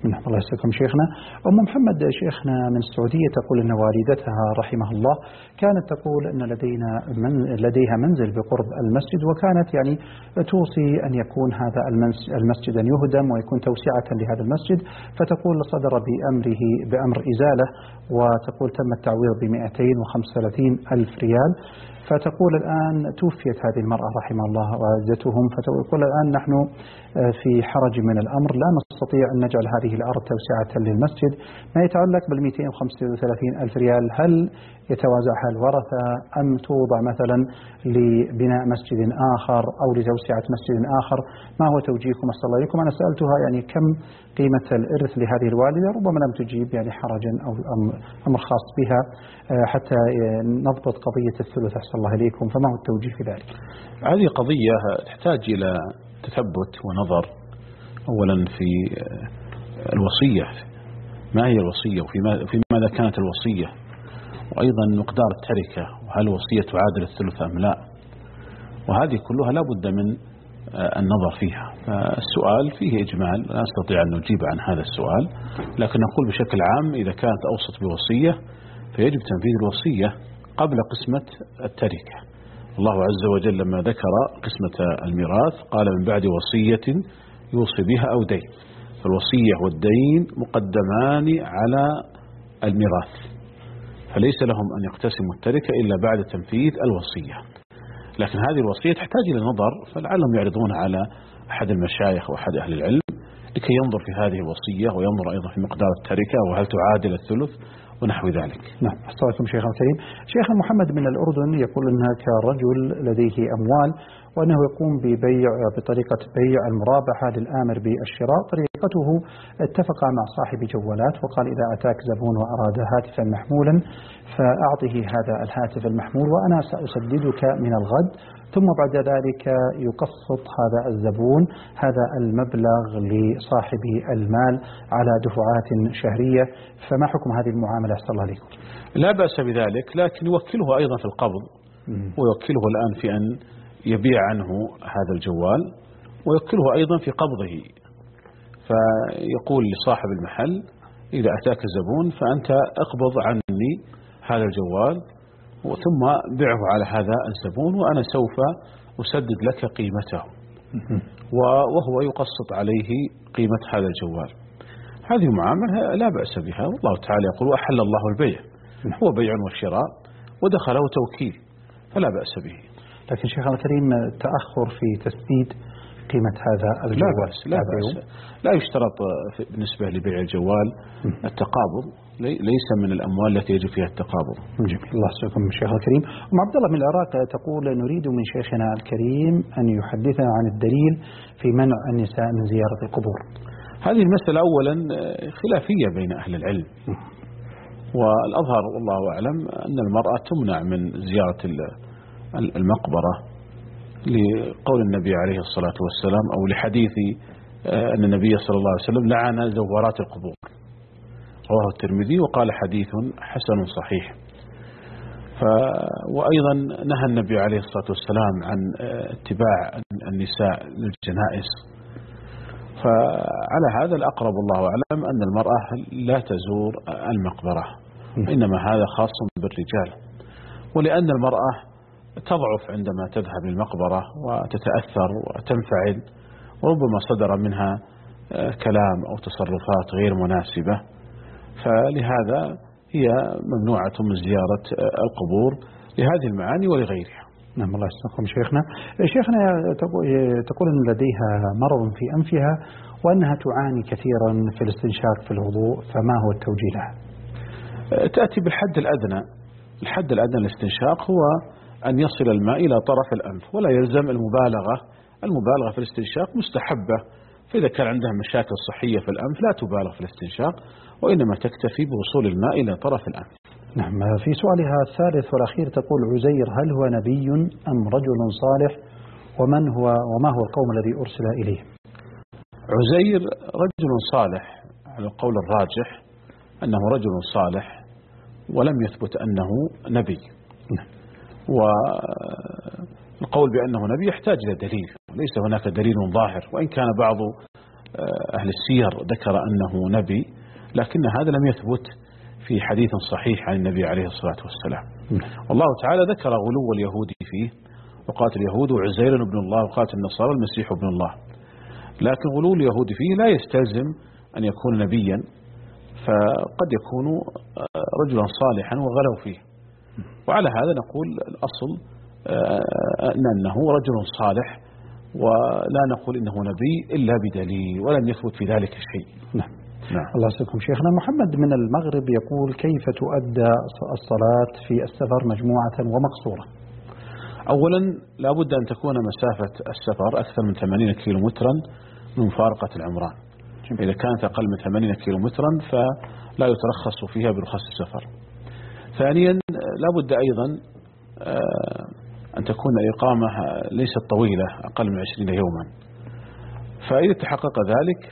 [SPEAKER 15] نعم الله يسلمكم شيخنا. أم محمد شيخنا من السعودية تقول أن والدتها رحمها الله كانت تقول أن لدينا من لديها منزل بقرب المسجد، وكانت يعني توصي أن يكون هذا المسجد أن يهدم ويكون توسعة لهذا المسجد، فتقول صدر بأمره بأمر إزالة، وتقول تم التعويض بمئتين وخمسة وثلاثين ألف ريال. فتقول الآن توفيت هذه المرأة رحمه الله والدتهم، فتقول الآن نحن في حرج من الأمر، لا نستطيع أن نجعل هذه الأرض توسعة للمسجد. ما يتعلق بالمئتين وخمسة وثلاثين ألف ريال، هل يتوازعها الورثة أم توضع مثلا لبناء مسجد آخر أو لتوسعة مسجد آخر؟ ما هو توجيهكم؟ أسأل الله عليكم. أنا سألتها يعني كم قيمة الإرث لهذه الوالدة، ربما لم تجيب يعني حرجا أو أمر خاص بها حتى نضبط قضية الثلث. أحسن الله عليكم، فما هو التوجيه في ذلك؟
[SPEAKER 3] هذه قضية تحتاج إلى تثبت ونظر. أولا في الوصية، ما هي الوصية وفي ماذا كانت الوصية، وأيضا مقدار التركة، وهل الوصية تعادل الثلث أم لا، وهذه كلها لا بد من النظر فيها. فالسؤال فيه إجمال، لا نستطيع أن نجيب عن هذا السؤال، لكن نقول بشكل عام إذا كانت أوصت بوصية فيجب تنفيذ الوصية قبل قسمة التركة. الله عز وجل لما ذكر قسمة الميراث قال من بعد وصية يوصي بها أو دين، فالوصية والدين مقدمان على الميراث، فليس لهم أن يقتسموا التركة إلا بعد تنفيذ الوصية. لكن هذه الوصية تحتاج إلى نظر، فلعلهم يعرضون على أحد المشايخ وأحد أهل العلم لكي ينظر في هذه الوصية وينظر أيضا في مقدار التركة وهل تعادل الثلث ونحو ذلك.
[SPEAKER 15] نعم. أحسنتم شيخنا الكريم. شيخ محمد من الأردن يقول أن هناك رجل لديه أموال وأنه يقوم ببيع بطريقة بيع المرابحة للآمر بالشراء. طريقته اتفق مع صاحب جوالات وقال إذا أتاك زبون وأراد هاتفا محمولا فأعطه هذا الهاتف المحمول وأنا سأسددك من الغد، ثم بعد ذلك يقسط هذا الزبون هذا المبلغ لصاحب المال على دفعات شهرية. فما حكم هذه المعاملة؟ أحسن الله عليكم.
[SPEAKER 3] لا بأس بذلك، لكن يوكله أيضا في القبض، ويوكله الآن في أن يبيع عنه هذا الجوال، ويوكله أيضا في قبضه، فيقول لصاحب المحل إذا أتاك الزبون فأنت اقبض عني هذا الجوال ثم بيعه على هذا الزبون وأنا سوف أسدد لك قيمته، وهو يقسط عليه قيمة هذا الجوال. هذه المعاملة لا بأس بها، والله تعالى يقول وأحل الله البيع، هو بيع وشراء ودخله توكيل فلا بأس به.
[SPEAKER 15] لكن شيخنا الكريم التأخر في تسديد قيمة هذا الجوال
[SPEAKER 3] لا بأس, لا بأس. لا يشترط بالنسبة لبيع الجوال التقابض، ليس من الأموال التي يجب فيها التقابض.
[SPEAKER 15] جميل. الله يسعدكم شيخ الكريم. أم عبد الله من العراق تقول نريد من شيخنا الكريم أن يحدثنا عن الدليل في منع النساء من زيارة القبور.
[SPEAKER 3] هذه المسألة أولا خلافية بين أهل العلم، والأظهر والله أعلم أن المرأة تمنع من زيارة المقبرة لقول النبي عليه الصلاة والسلام أو لحديث أن النبي صلى الله عليه وسلم لعن زوارات القبور، رواه الترمذي وقال حديث حسن صحيح. ف وأيضا نهى النبي عليه الصلاة والسلام عن اتباع النساء للجنائز، فعلى هذا الأقرب الله أعلم أن المرأة لا تزور المقبرة، إنما هذا خاص بالرجال، ولأن المرأة تضعف عندما تذهب للمقبرة وتتأثر وتنفعل، وربما صدر منها كلام أو تصرفات غير مناسبة، فلهذا هي ممنوعة من زيارة القبور لهذه المعاني ولغيرها.
[SPEAKER 15] نعم الله يسلمكم شيخنا. شيخنا تقول أن لديها مرض في أنفها وأنها تعاني كثيرا في الاستنشاق في الوضوء، فما هو التوجيه لها؟
[SPEAKER 3] تأتي بالحد الأدنى. الحد الأدنى للاستنشاق هو أن يصل الماء إلى طرف الأنف، ولا يلزم المبالغة. المبالغة في الاستنشاق مستحبة، فإذا كان عندها مشاكل صحية في الأنف لا تبالغ في الاستنشاق، وإنما تكتفي بوصول الماء إلى طرف الأنف.
[SPEAKER 15] نعم. في سؤالها الثالث والأخير تقول عزير هل هو نبي أم رجل صالح، ومن هو وما هو القوم الذي أرسل إليه؟
[SPEAKER 3] عزير رجل صالح على القول الراجح أنه رجل صالح، ولم يثبت أنه نبي. والقول بأنه نبي يحتاج إلى دليل، ليس هناك دليل ظاهر، وإن كان بعض أهل السير ذكر أنه نبي، لكن هذا لم يثبت في حديث صحيح عن النبي عليه الصلاة والسلام. والله تعالى ذكر غلو اليهود فيه، وقالت اليهود عزير ابن الله، وقالت النصارى المسيح ابن الله. لكن غلو اليهود فيه لا يستلزم أن يكون نبيا، فقد يكون رجلا صالحا وغلوا فيه. وعلى هذا نقول الأصل أنه رجل صالح، ولا نقول إنه نبي إلا بدليل، ولم يثبت في ذلك شيء.
[SPEAKER 15] نعم. نعم. الله يسلمكم شيخنا. محمد من المغرب يقول: كيف تؤدى الصلاة في السفر مجموعة ومقصورة؟
[SPEAKER 3] أولا لا بد أن تكون مسافة السفر أكثر من ثمانين كيلو مترا من مفارقة العمران. إذا كانت أقل من ثمانين كيلو مترا فلا يترخص فيها برخص السفر. ثانيا لا بد أيضا أن تكون الإقامة ليست طويلة، أقل من عشرين يوما. فإذا تحقق ذلك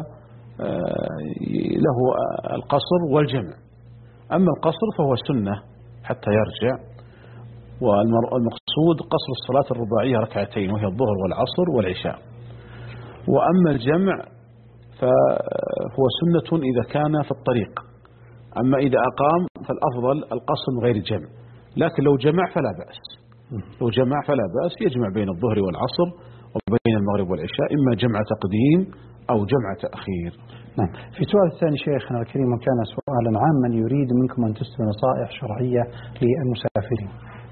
[SPEAKER 3] فله القصر والجمع. أما القصر فهو سنة حتى يرجع، والمقصود قصر الصلاة الرباعية ركعتين، وهي الظهر والعصر والعشاء. وأما الجمع فهو سنة إذا كان في الطريق، أما إذا أقام فالأفضل القصر من غير الجمع. لكن لو جمع فلا بأس، لو جمع فلا بأس، يجمع بين الظهر والعصر وبين المغرب والعشاء، إما جمع تقديم أو جمع تأخير.
[SPEAKER 15] نعم. في السؤال الثاني شيخنا الكريم، وكان سؤالا عاما يريد منكم أن تسلوا نصائح شرعية للمسافرين.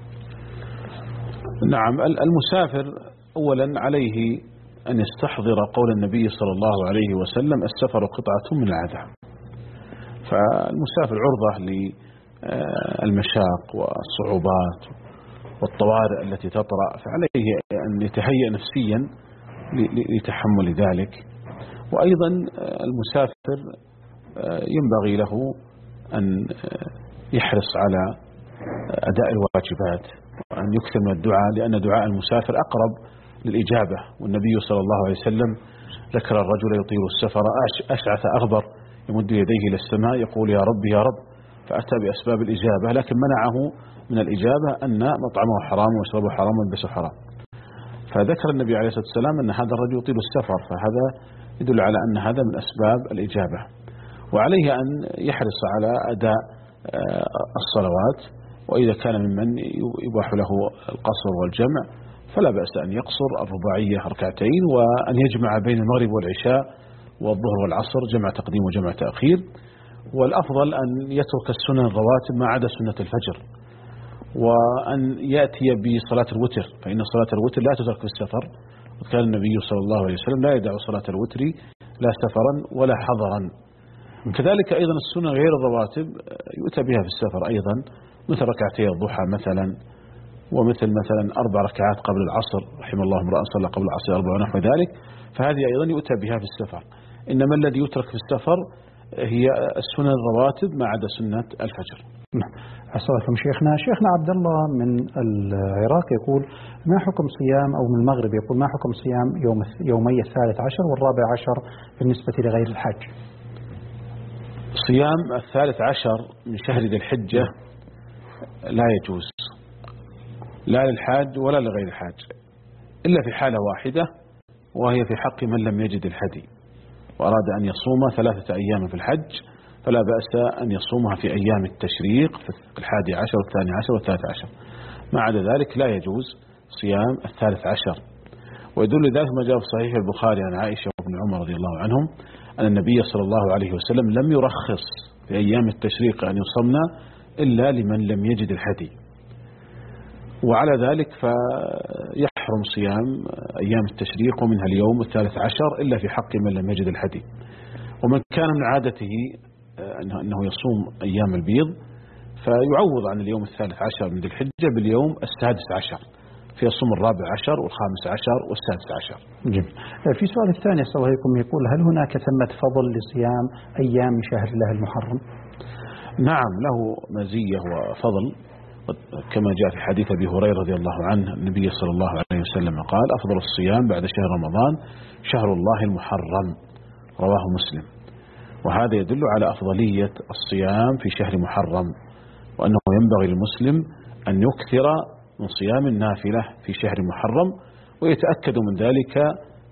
[SPEAKER 3] نعم. المسافر أولا عليه أن يستحضر قول النبي صلى الله عليه وسلم: السفر قطعة من العذاب. فالمسافر عرضة للمشاق والصعوبات والطوارئ التي تطرأ، فعليه أن يتهيأ نفسيا لتحمل ذلك. وأيضا المسافر ينبغي له أن يحرص على أداء الواجبات، وأن يكثر من الدعاء، لأن دعاء المسافر أقرب للإجابة. والنبي صلى الله عليه وسلم ذكر الرجل يطيل السفر أشعث أغبر يمد يديه إلى السماء يقول: يا رب يا رب، فأتى بأسباب الإجابة، لكن منعه من الإجابة أن مطعمه حرام وشربه حرام وملبسه حرام. فذكر النبي عليه الصلاة والسلام أن هذا الرجل يطيل السفر، فهذا يدل على أن هذا من أسباب الإجابة. وعليه أن يحرص على أداء الصلوات، وإذا كان ممن يباح له القصر والجمع فلا بأس أن يقصر الرباعية ركعتين، وأن يجمع بين المغرب والعشاء والظهر والعصر جمع تقديم وجمع تأخير. والأفضل أن يترك السنن الرواتب ما عدا سنة الفجر، وأن يأتي بصلاة الوتر، فإن صلاة الوتر لا تترك في السفر، وكان النبي صلى الله عليه وسلم لا يدع صلاة الوتر لا سفرا ولا حضرا. كذلك أيضا السنن غير الرواتب يؤتى بها في السفر أيضا، مثل ركعتي الضحى مثلا، ومثل مثلا أربع ركعات قبل العصر، رحم الله امرأ صلى قبل العصر أربع ونحو ذلك، فهذه أيضا يؤتى بها في السفر. إنما الذي يترك في السفر هي السنن الرواتب ما عدا سنة الفجر.
[SPEAKER 15] نعم. أسألكم شيخنا. شيخنا عبد الله من العراق يقول: ما حكم صيام، أو من المغرب يقول: ما حكم صيام يوم يومي الثالث عشر والرابع عشر بالنسبة لغير الحج؟
[SPEAKER 3] صيام الثالث عشر من شهر ذي الحجة لا يجوز، لا للحاج ولا لغير الحاج، إلا في حالة واحدة، وهي في حق من لم يجد الهدي وأراد أن يصوم ثلاثة أيام في الحج، فلا بأس أن يصومها في أيام التشريق في الحادي عشر والثاني عشر والثالث عشر. ما عدا ذلك لا يجوز صيام الثالث عشر. ويدل ذلك ما جاء في صحيح البخاري عن عائشة وابن عمر رضي الله عنهم أن النبي صلى الله عليه وسلم لم يرخص في أيام التشريق أن يصمنا إلا لمن لم يجد الهدي، وعلى ذلك فيحرم صيام أيام التشريق ومنها اليوم الثالث عشر إلا في حق من لم يجد الهدي. ومن كان من عادته أنه يصوم أيام البيض فيعوض عن اليوم الثالث عشر من ذي الحجة باليوم السادس عشر، فيصوم الرابع عشر والخامس عشر والسادس عشر.
[SPEAKER 15] جميل. في سؤال الثاني صلى الله عليكم يقول: هل هناك ثمة فضل لصيام أيام شهر الله المحرم؟
[SPEAKER 3] نعم، له مزية وفضل، كما جاء في حديث أبي هريرة رضي الله عنه النبي صلى الله عليه وسلم قال: أفضل الصيام بعد شهر رمضان شهر الله المحرم، رواه مسلم. وهذا يدل على أفضلية الصيام في شهر محرم، وأنه ينبغي للمسلم أن يكثر من صيام النافلة في شهر محرم، ويتأكد من ذلك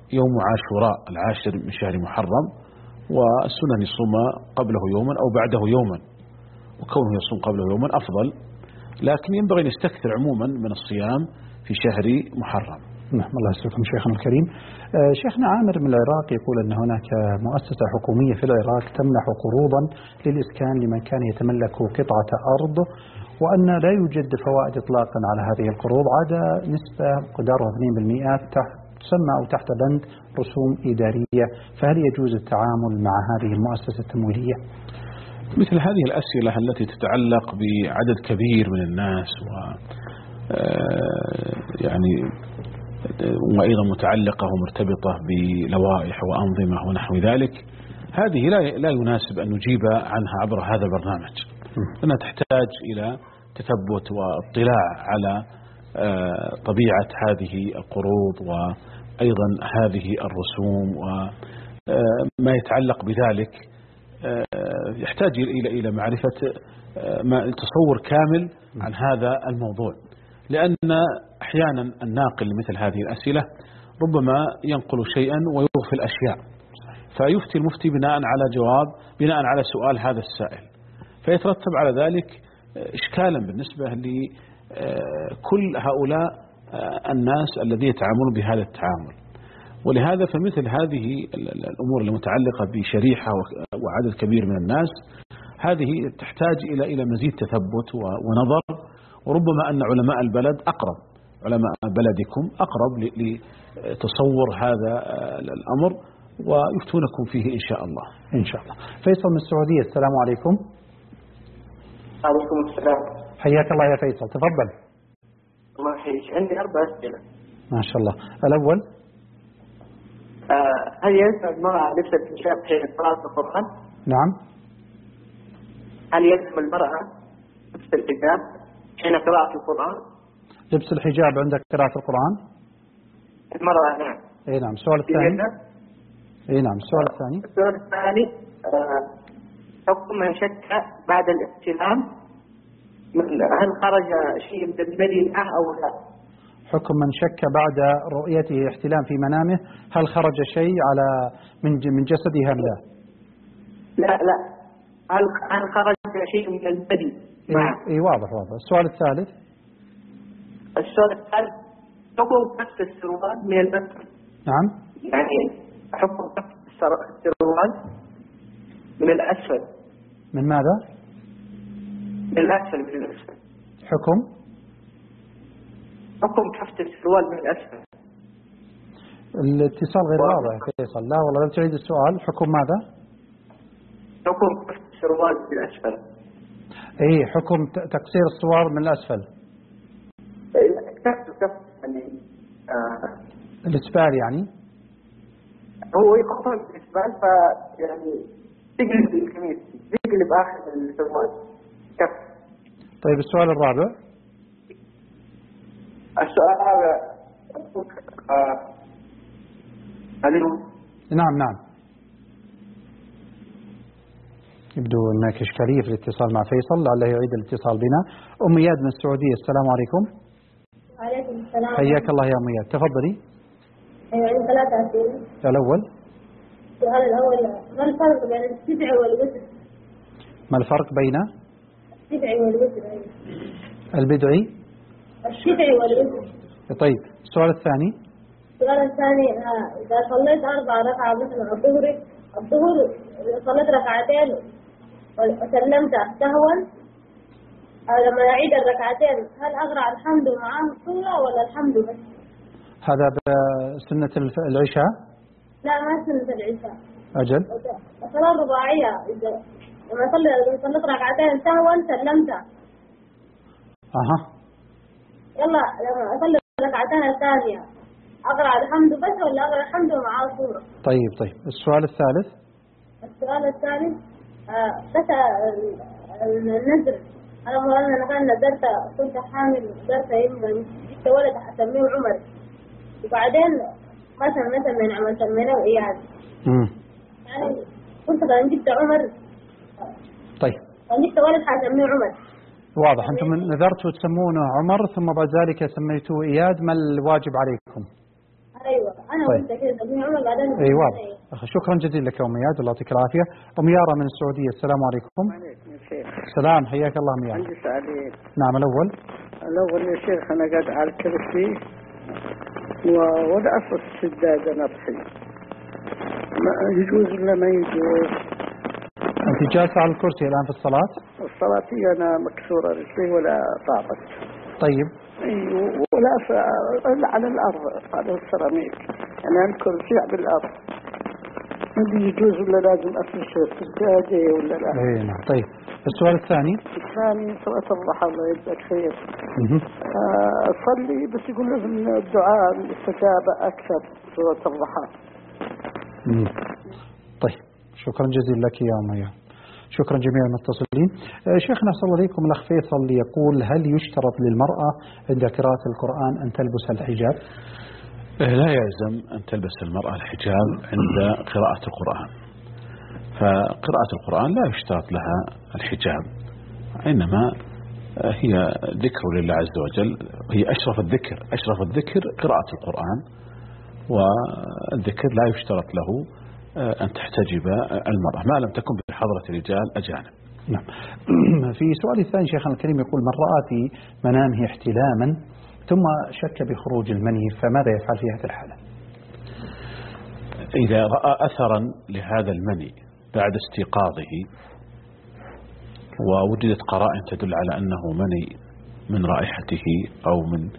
[SPEAKER 3] يوم عاشوراء العاشر من شهر محرم، والسنة أن يصوم قبله يوما أو بعده يوما، وكونه يصوم قبله يوما أفضل، لكن ينبغي أن يستكثر عموما من الصيام في شهر محرم.
[SPEAKER 15] نعم، الله يسلمكم شيخنا الكريم. آه شيخنا عامر من العراق يقول أن هناك مؤسسة حكومية في العراق تمنح قروضا للإسكان لمن كان يتملك قطعة أرض، وأن لا يوجد فوائد إطلاقا على هذه القروض، عدا نسبة مقدارها اثنين بالمئة تسمى أو تحت بند رسوم إدارية، فهل يجوز التعامل مع هذه المؤسسة التمويلية؟
[SPEAKER 3] مثل هذه الأسئلة التي تتعلق بعدد كبير من الناس و يعني وأيضا متعلقة ومرتبطة بلوائح وأنظمة ونحو ذلك، هذه لا لا يناسب أن نجيب عنها عبر هذا البرنامج، لأنها تحتاج إلى تثبت واطلاع على طبيعة هذه القروض وأيضا هذه الرسوم وما يتعلق بذلك. يحتاج إلى إلى معرفة تصور كامل عن هذا الموضوع، لأن أحيانا الناقل لمثل هذه الأسئلة ربما ينقل شيئا ويغفل أشياء، فيفتي المفتي بناء على جواب بناء على سؤال هذا السائل، فيترتب على ذلك إشكالا بالنسبة لكل هؤلاء الناس الذين يتعاملون بهذا التعامل. ولهذا فمثل هذه الأمور المتعلقة بشريحة وعدد كبير من الناس هذه تحتاج إلى إلى مزيد تثبت ونظر، وربما أن علماء البلد أقرب، علماء بلدكم أقرب لتصور هذا الأمر ويفتونكم فيه إن شاء الله.
[SPEAKER 15] إن شاء الله. فيصل من السعودية، السلام عليكم.
[SPEAKER 16] عليكم السلام.
[SPEAKER 15] حياك الله يا فيصل، تفضل.
[SPEAKER 16] الله يحييك. عندي أربع أسئلة.
[SPEAKER 15] ما شاء الله. الأول،
[SPEAKER 16] آه هل يلزم المرأة لبس الحجاب حين قراءة القرآن؟
[SPEAKER 15] نعم.
[SPEAKER 16] هل يلزم المرأة لبس الحجاب حين قراءة القرآن؟
[SPEAKER 15] لبس الحجاب عند قراءة القرآن؟
[SPEAKER 16] المرأة نعم.
[SPEAKER 15] اي نعم. السؤال الثاني. اي نعم. السؤال الثاني.
[SPEAKER 16] السؤال الثاني آه حكم من شك بعد الاحتلام هل خرج شيء من المدينة أو لا؟
[SPEAKER 15] حكم من شك بعد رؤيته احتلام في منامه هل خرج شيء على من من جسده أم لا؟
[SPEAKER 16] لا لا. هل هل خرج شيء من البدن؟
[SPEAKER 15] اي إيه واضح واضح. السؤال الثالث.
[SPEAKER 16] السؤال الثالث حكم كف السروال من الأسفل.
[SPEAKER 15] نعم.
[SPEAKER 16] يعني حكم كف السروال من الأسفل.
[SPEAKER 15] من ماذا؟
[SPEAKER 16] من الأسفل من الأسفل.
[SPEAKER 15] حكم
[SPEAKER 16] حكم كفت السروال من الأسفل.
[SPEAKER 15] الاتصال غير واضح يا فيصل. لا والله لا تعيد السؤال. حكم ماذا؟
[SPEAKER 16] حكم كفت السروال من الأسفل.
[SPEAKER 15] ايه حكم تقصير السوار من الأسفل.
[SPEAKER 16] كفت كفت يعني آه
[SPEAKER 15] الإسبال يعني.
[SPEAKER 16] هو يقطع الإسبال ف يعني تقلب القميص تقلب آخر السروال كفت.
[SPEAKER 15] طيب السؤال الرابع.
[SPEAKER 16] السؤال هذا ألو.
[SPEAKER 15] نعم نعم. يبدو هناك إشكالية في الاتصال مع فيصل، لعله يعيد الاتصال بنا. أم إياد من السعودية، السلام عليكم.
[SPEAKER 17] وعليكم السلام.
[SPEAKER 15] حياك الله يا أم إياد، تفضلي.
[SPEAKER 17] أيوة عندي ثلاثة أسئلة.
[SPEAKER 15] الأول.
[SPEAKER 17] السؤال الأول ما الفرق بين السبع والوتر؟
[SPEAKER 15] ما الفرق بين
[SPEAKER 17] السبع والوتر؟
[SPEAKER 15] البدعي
[SPEAKER 17] الشفع والوتر.
[SPEAKER 15] طيب السؤال الثاني.
[SPEAKER 17] السؤال الثاني إذا صليت أربع ركعة مثلا الظهر الظهر صليت ركعتين وسلمت سهوا لما أعيد الركعتين هل أقرأ الحمد معاه السورة ولا الحمد بس؟
[SPEAKER 15] هذا بسنة العشاء؟
[SPEAKER 17] لا ما سنة العشاء.
[SPEAKER 15] أجل.
[SPEAKER 17] الصلاة الرباعية إذا لما صليت ركعتين سهوا سلمت.
[SPEAKER 15] أها.
[SPEAKER 17] يلا لما أصلي الركعتين الثانية أقرأ الحمد بس ولا أقرأ الحمد معاه سورة؟
[SPEAKER 15] طيب طيب. السؤال الثالث.
[SPEAKER 17] السؤال الثالث آه بس النذر أنا مرة أنا كان نذرت كنت حامل نذرت يمكن جبت ولد أسميه عمر وبعدين مثلا مثلا من عمل سميناه إياد.
[SPEAKER 15] امم
[SPEAKER 17] يعني كنت كان جبت عمر.
[SPEAKER 15] طيب.
[SPEAKER 17] كان جبت ولد حسميه عمر.
[SPEAKER 15] واضح. أنتم نذرتوا تسمونه عمر ثم بعد ذلك سميتوه إياد، ما الواجب عليكم؟
[SPEAKER 17] ايوه انا
[SPEAKER 15] طيب.
[SPEAKER 17] وانت كذا ابن عمر بعدين
[SPEAKER 15] اي واضح. شكرا جزيلا لك يا ام اياد، الله يعطيك العافيه. ام يارا من السعوديه، السلام عليكم.
[SPEAKER 18] وعليكم السلام.
[SPEAKER 15] السلام، حياك الله ام يارا.
[SPEAKER 18] عندي سؤالين.
[SPEAKER 15] نعم. الاول
[SPEAKER 18] الاول يا شيخ انا قاعد على الكرسي ولا اصل السداده نفسي يجوز ولا ما يجوز؟
[SPEAKER 15] انت جالسه على الكرسي الان في الصلاه؟
[SPEAKER 18] الصلاه انا مكسوره رجلي ولا طابت.
[SPEAKER 15] طيب.
[SPEAKER 18] ايوه ولا ف- على الارض على السيراميك، يعني الكرسي على الارض. ما يجوز ولا لازم افرش السجاده ولا لا؟
[SPEAKER 15] اي نعم. طيب السؤال الثاني.
[SPEAKER 18] الثاني صلاة الضحى الله يجزاك خير. آه، صلي بس يقول لازم الدعاء الاستجابة أكثر سورة الضحى.
[SPEAKER 15] مم. طيب شكرا جزيلا لك يا أم اياد. شكرا جميع المتصلين. آه، شيخنا صلى الله عليكم، الأخ فيصل يقول هل يشترط للمرأة عند قراءة القرآن أن تلبس الحجاب؟
[SPEAKER 3] لا يلزم أن تلبس المرأة الحجاب عند قراءة القرآن، فقراءة القرآن لا يشترط لها الحجاب، إنما هي ذكر لله عز وجل، هي أشرف الذكر أشرف الذكر قراءة القرآن، والذكر لا يشترط له أن تحتجب المرأة ما لم تكن بحضرة رجال أجانب.
[SPEAKER 15] نعم. في سؤال الثاني شيخنا الكريم يقول من رأى في منامه احتلاما ثم شك بخروج المني فماذا يفعل في هذه الحالة؟
[SPEAKER 3] إذا رأى أثرا لهذا المني بعد استيقاظه ووجدت قرائن تدل على أنه مني من رائحته أو من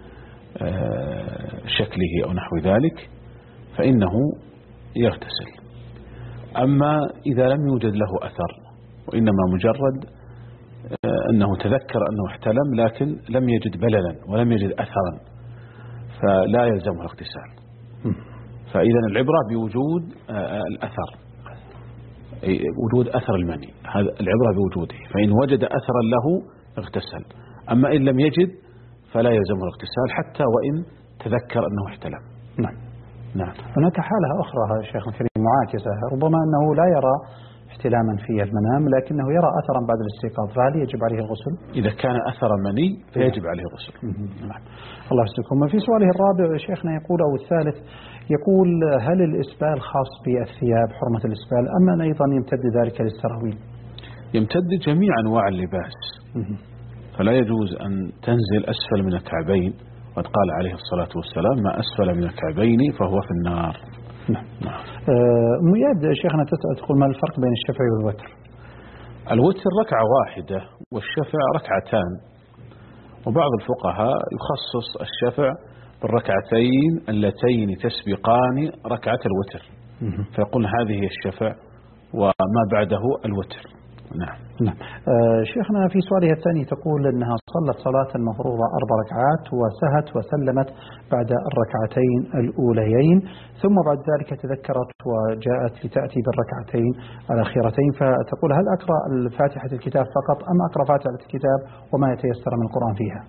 [SPEAKER 3] شكله أو نحو ذلك فإنه يغتسل. أما إذا لم يوجد له أثر وإنما مجرد أنه تذكر أنه احتلم لكن لم يجد بللا ولم يجد أثرا فلا يلزمه الاغتسال. فإذا العبرة بوجود الأثر، وجود أثر المني، هذا العبرة بوجوده، فإن وجد أثرا له اغتسل، أما إن لم يجد فلا يلزمه الاغتسال حتى وإن تذكر أنه احتلم.
[SPEAKER 15] نعم.
[SPEAKER 3] نعم.
[SPEAKER 15] هناك حالة أخرى شيخ الكريم معاكسة، ربما أنه لا يرى احتلاما في المنام لكنه يرى أثرا بعد الاستيقاظ، فهل يجب عليه الغسل؟
[SPEAKER 3] إذا كان أثر مني فيجب عليه الغسل.
[SPEAKER 15] نعم. الله يسلمكم. في سؤاله الرابع شيخنا يقول أو الثالث يقول هل الإسبال خاص بالثياب حرمة الإسبال أم أن أيضا يمتد ذلك للسراويل؟
[SPEAKER 3] يمتد جميع أنواع اللباس، فلا يجوز أن تنزل أسفل من الكعبين، قد قال عليه الصلاة والسلام ما أسفل من الكعبين فهو في النار.
[SPEAKER 15] نعم. نعم. أم اياد شيخنا تسأل تقول ما الفرق بين الشفع والوتر؟
[SPEAKER 3] الوتر ركعة واحدة والشفع ركعتان، وبعض الفقهاء يخصص الشفع بالركعتين اللتين تسبقان ركعة الوتر فيقول هذه هي الشفع وما بعده الوتر. نعم.
[SPEAKER 15] نعم. آه شيخنا في سؤالها الثاني تقول أنها صلت صلاة المفروضة أربع ركعات وسهت وسلمت بعد الركعتين الأوليين ثم بعد ذلك تذكرت وجاءت لتأتي بالركعتين الأخيرتين، فتقول هل أقرأ الفاتحة الكتاب فقط أم أقرأ فاتحة الكتاب وما يتيسر من القرآن فيها؟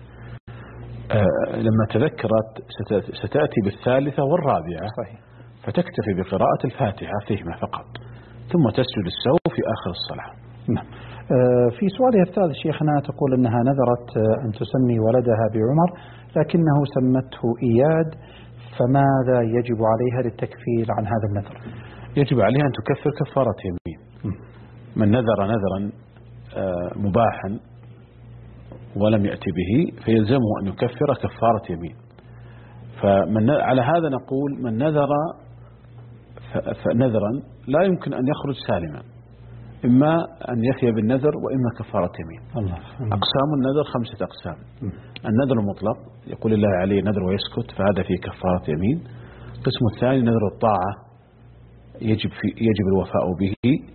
[SPEAKER 3] آه لما تذكرت ستأتي بالثالثة والرابعة.
[SPEAKER 15] صحيح.
[SPEAKER 3] فتكتفي بقراءة الفاتحة فيهما فقط ثم تسجد السهو في آخر الصلاة.
[SPEAKER 15] نعم. في سؤالها الثالث شيخنا تقول أنها نذرت أن تسمي ولدها بعمر لكنه سمته إياد، فماذا يجب عليها للتكفير عن هذا النذر؟
[SPEAKER 3] يجب عليها أن تكفر كفارة يمين. من نذر نذرا مباحا ولم يأتي به فيلزمه أن يكفر كفارة يمين. فمن على هذا نقول من نذر فنذرا لا يمكن أن يخرج سالما، إما أن يفي بالنذر وإما كفارة يمين.
[SPEAKER 15] الله.
[SPEAKER 3] أقسام النذر خمسة أقسام. النذر المطلق يقول الله عليه نذر ويسكت فهذا فيه كفارة يمين. القسم الثاني نذر الطاعة يجب, في يجب الوفاء به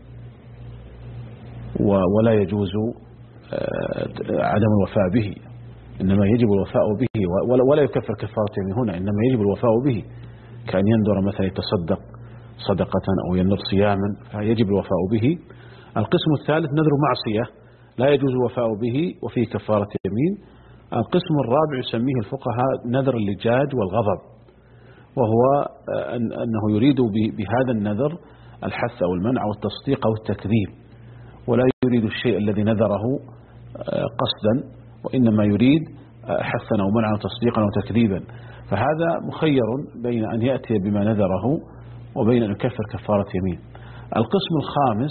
[SPEAKER 3] ولا يجوز عدم الوفاء به، إنما يجب الوفاء به ولا يكفر كفارة يمين هنا، إنما يجب الوفاء به، كأن ينذر مثلا يتصدق صدقة أو ينذر صياما فيجب الوفاء به. القسم الثالث نذر معصية لا يجوز الوفاء به وفيه كفارة يمين. القسم الرابع يسميه الفقهاء نذر اللجاج والغضب، وهو أنه يريد بهذا النذر الحث أو المنع والتصديق أو التكذيب، ولا يريد الشيء الذي نذره قصدا وإنما يريد حثا أو منعا وتصديقا أو تكذيبا. فهذا مخير بين أن يأتي بما نذره وبين أن يكفر كفارة يمين. القسم الخامس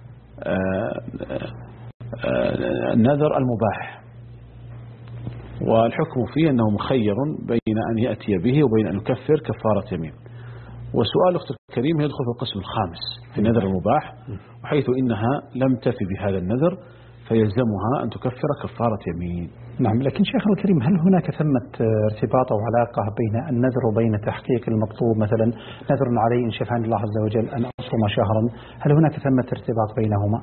[SPEAKER 3] النذر المباح، والحكم فيه أنه مخير بين أن يأتي به وبين أن يكفر كفارة يمين. وسؤال أخت الكريم يدخل في القسم الخامس في النذر المباح، وحيث إنها لم تفي بهذا النذر فيلزمها أن تكفر كفارة يمين.
[SPEAKER 15] نعم، لكن شيخنا الكريم هل هناك ثمة ارتباط أو علاقة بين النذر وبين تحقيق المطلوب؟ مثلا نذر علي إن شفعني الله عز وجل أن أصوم شهرا، هل هناك ثمة ارتباط بينهما؟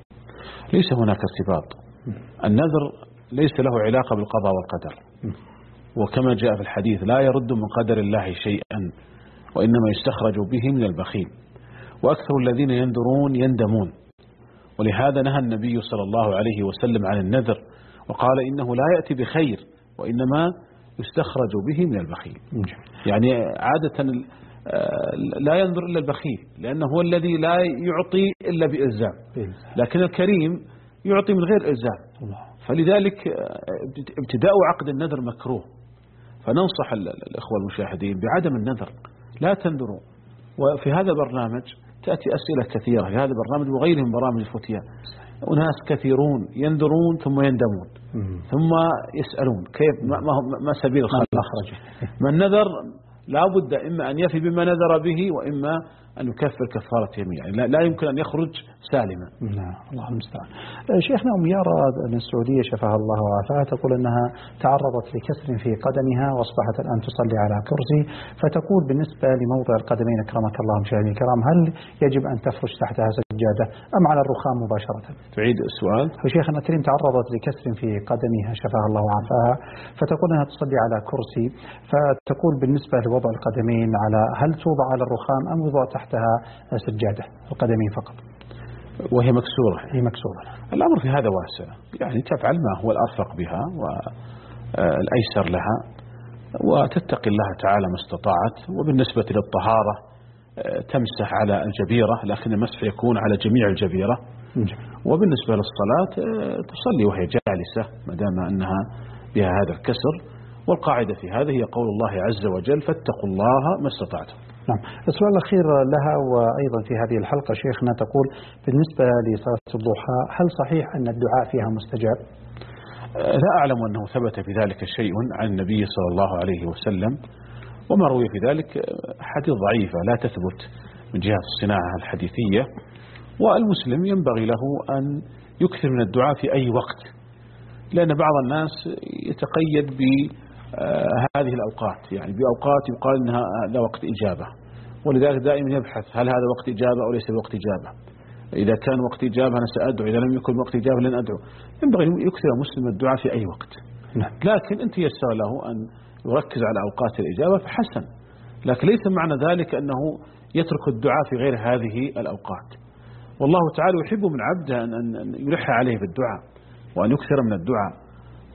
[SPEAKER 3] ليس هناك ارتباط. النذر ليس له علاقة بالقضاء والقدر، وكما جاء في الحديث لا يرد من قدر الله شيئا وإنما يستخرج به من البخيل، وأكثر الذين ينذرون يندمون. ولهذا نهى النبي صلى الله عليه وسلم عن النذر وقال إنه لا يأتي بخير وإنما يستخرج به من البخيل. يعني عادة لا ينذر إلا البخيل، لأنه هو الذي لا يعطي إلا بإلزام، لكن الكريم يعطي من غير إلزام. فلذلك ابتداء عقد النذر مكروه. فننصح الإخوة المشاهدين بعدم النذر، لا تنذروا. وفي هذا البرنامج تأتي أسئلة كثيرة في هذا البرنامج وغيره من برامج الفتيا، أناس كثيرون ينذرون ثم يندمون ثم يسألون كيف ما, ما سبيل الخروج. من نذر لا بد إما أن يفي بما نذر به وإما أن يكفر كفارة يمين، يعني لا, لا يمكن أن يخرج سالما.
[SPEAKER 15] نعم، الله المستعان. شيخنا أم يارا من السعودية شفاها الله وعافاها تقول أنها تعرضت لكسر في قدمها وأصبحت الآن تصلي على كرسي، فتقول بالنسبة لموضع القدمين أكرمك الله مشاهدينا الكرام هل يجب أن تفرش تحتها سجادة أم على الرخام مباشرة؟
[SPEAKER 3] تعيد السؤال.
[SPEAKER 15] شيخنا الكريم تعرضت لكسر في قدمها شفاها الله وعافاها، فتقول أنها تصلي على كرسي، فتقول بالنسبة لوضع القدمين على هل توضع على الرخام أم يوضع تحتها سجادة القدمين فقط
[SPEAKER 3] وهي مكسورة؟
[SPEAKER 15] هي مكسورة.
[SPEAKER 3] الأمر في هذا واسع، يعني تفعل ما هو الأرفق بها والأيسر لها وتتقي الله تعالى ما استطاعت. وبالنسبة للطهارة تمسح على الجبيرة، لكن المسح يكون على جميع الجبيرة. وبالنسبة للصلاة تصلي وهي جالسة ما دام أنها بها هذا الكسر. والقاعدة في هذا هي قول الله عز وجل فاتقوا الله ما استطعتم.
[SPEAKER 15] نعم. السؤال الأخير لها وأيضا في هذه الحلقة شيخنا تقول بالنسبة لصلاة الضحى هل صحيح أن الدعاء فيها مستجاب؟
[SPEAKER 3] لا أعلم أنه ثبت في ذلك شيء عن النبي صلى الله عليه وسلم، وما روي في ذلك حديث ضعيفة لا تثبت من جهة الصناعة الحديثية. والمسلم ينبغي له أن يكثر من الدعاء في أي وقت، لأن بعض الناس يتقيد ب هذه الأوقات، يعني بأوقات يقال أنها لا وقت إجابة، ولذلك دائما يبحث هل هذا وقت إجابة أو ليس وقت إجابة. إذا كان وقت إجابة أنا سأدعو، إذا لم يكن وقت إجابة لن أدعو. ينبغي يكثر مسلم الدعاء في أي وقت. لكن أنت يسر له أن يركز على أوقات الإجابة فحسن، لكن ليس معنى ذلك أنه يترك الدعاء في غير هذه الأوقات. والله تعالى يحب من عبده أن يلح عليه بالدعاء وأن يكثر من الدعاء،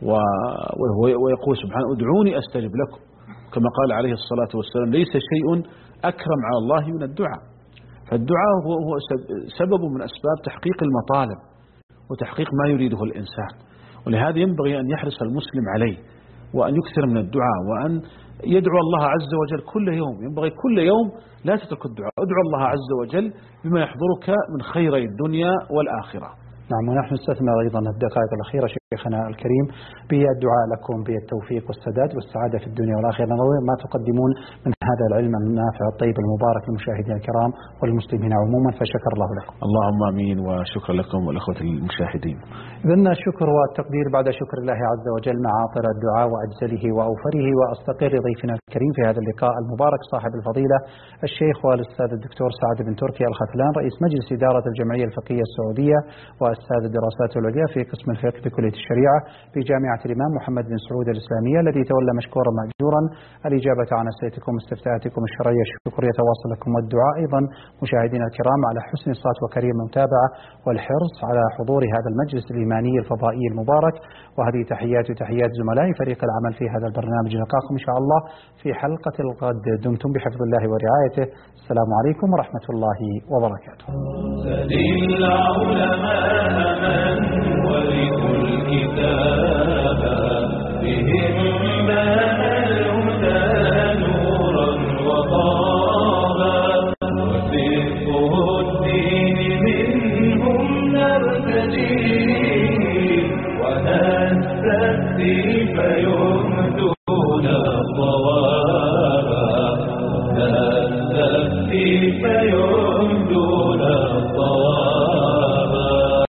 [SPEAKER 3] ويقول سبحانه ادعوني أستجب لكم، كما قال عليه الصلاة والسلام ليس شيء أكرم على الله من الدعاء. فالدعاء هو سبب من أسباب تحقيق المطالب وتحقيق ما يريده الإنسان، ولهذا ينبغي أن يحرص المسلم عليه وأن يكثر من الدعاء وأن يدعو الله عز وجل كل يوم. ينبغي كل يوم لا تترك الدعاء، ادعو الله عز وجل بما يحضرك من خيري الدنيا والآخرة.
[SPEAKER 15] نعم، ونحن نستثمر أيضا الدقائق الأخيرة شيخنا الكريم بالدعاء لكم بالتوفيق والسداد والسعادة في الدنيا والآخرة، ما تقدمون من هذا العلم النافع الطيب المبارك للمشاهدين الكرام والمسلمين عموما، فشكر الله لكم.
[SPEAKER 3] اللهم آمين، وشكرا لكم والأخوة المشاهدين.
[SPEAKER 15] إذن الشكر والتقدير بعد شكر الله عز وجل مع عاطر الدعاء وأجزله وأوفره، وأستقر ضيفنا الكريم في هذا اللقاء المبارك صاحب الفضيلة الشيخ والأستاذ الدكتور سعد بن تركي الختلان، رئيس مجلس إدارة الجمعية الفقهية السعودية وأستاذ الدراسات العليا في قسم الفقه بكلية الشريعة بجامعة الإمام محمد بن سعود الإسلامية، الذي تولى مشكورا مأجورا الإجابة عن أسئلتكم واستفتاءاتكم الشرعية. الشكر يتواصل لكم والدعاء أيضا مشاهدينا الكرام على حسن الصلاة وكريم المتابعة والحرص على حضور هذا المجلس الإيماني الفضائي المبارك. وهذه تحيات وتحيات زملائي فريق العمل في هذا البرنامج. نلقاكم إن شاء الله في حلقة الغد، دمتم بحفظ الله ورعايته. السلام عليكم ورحمة الله وبركاته.
[SPEAKER 1] ولكل كتاب بهم بان الهدى فيمدون الصواب نستفتي فيمدون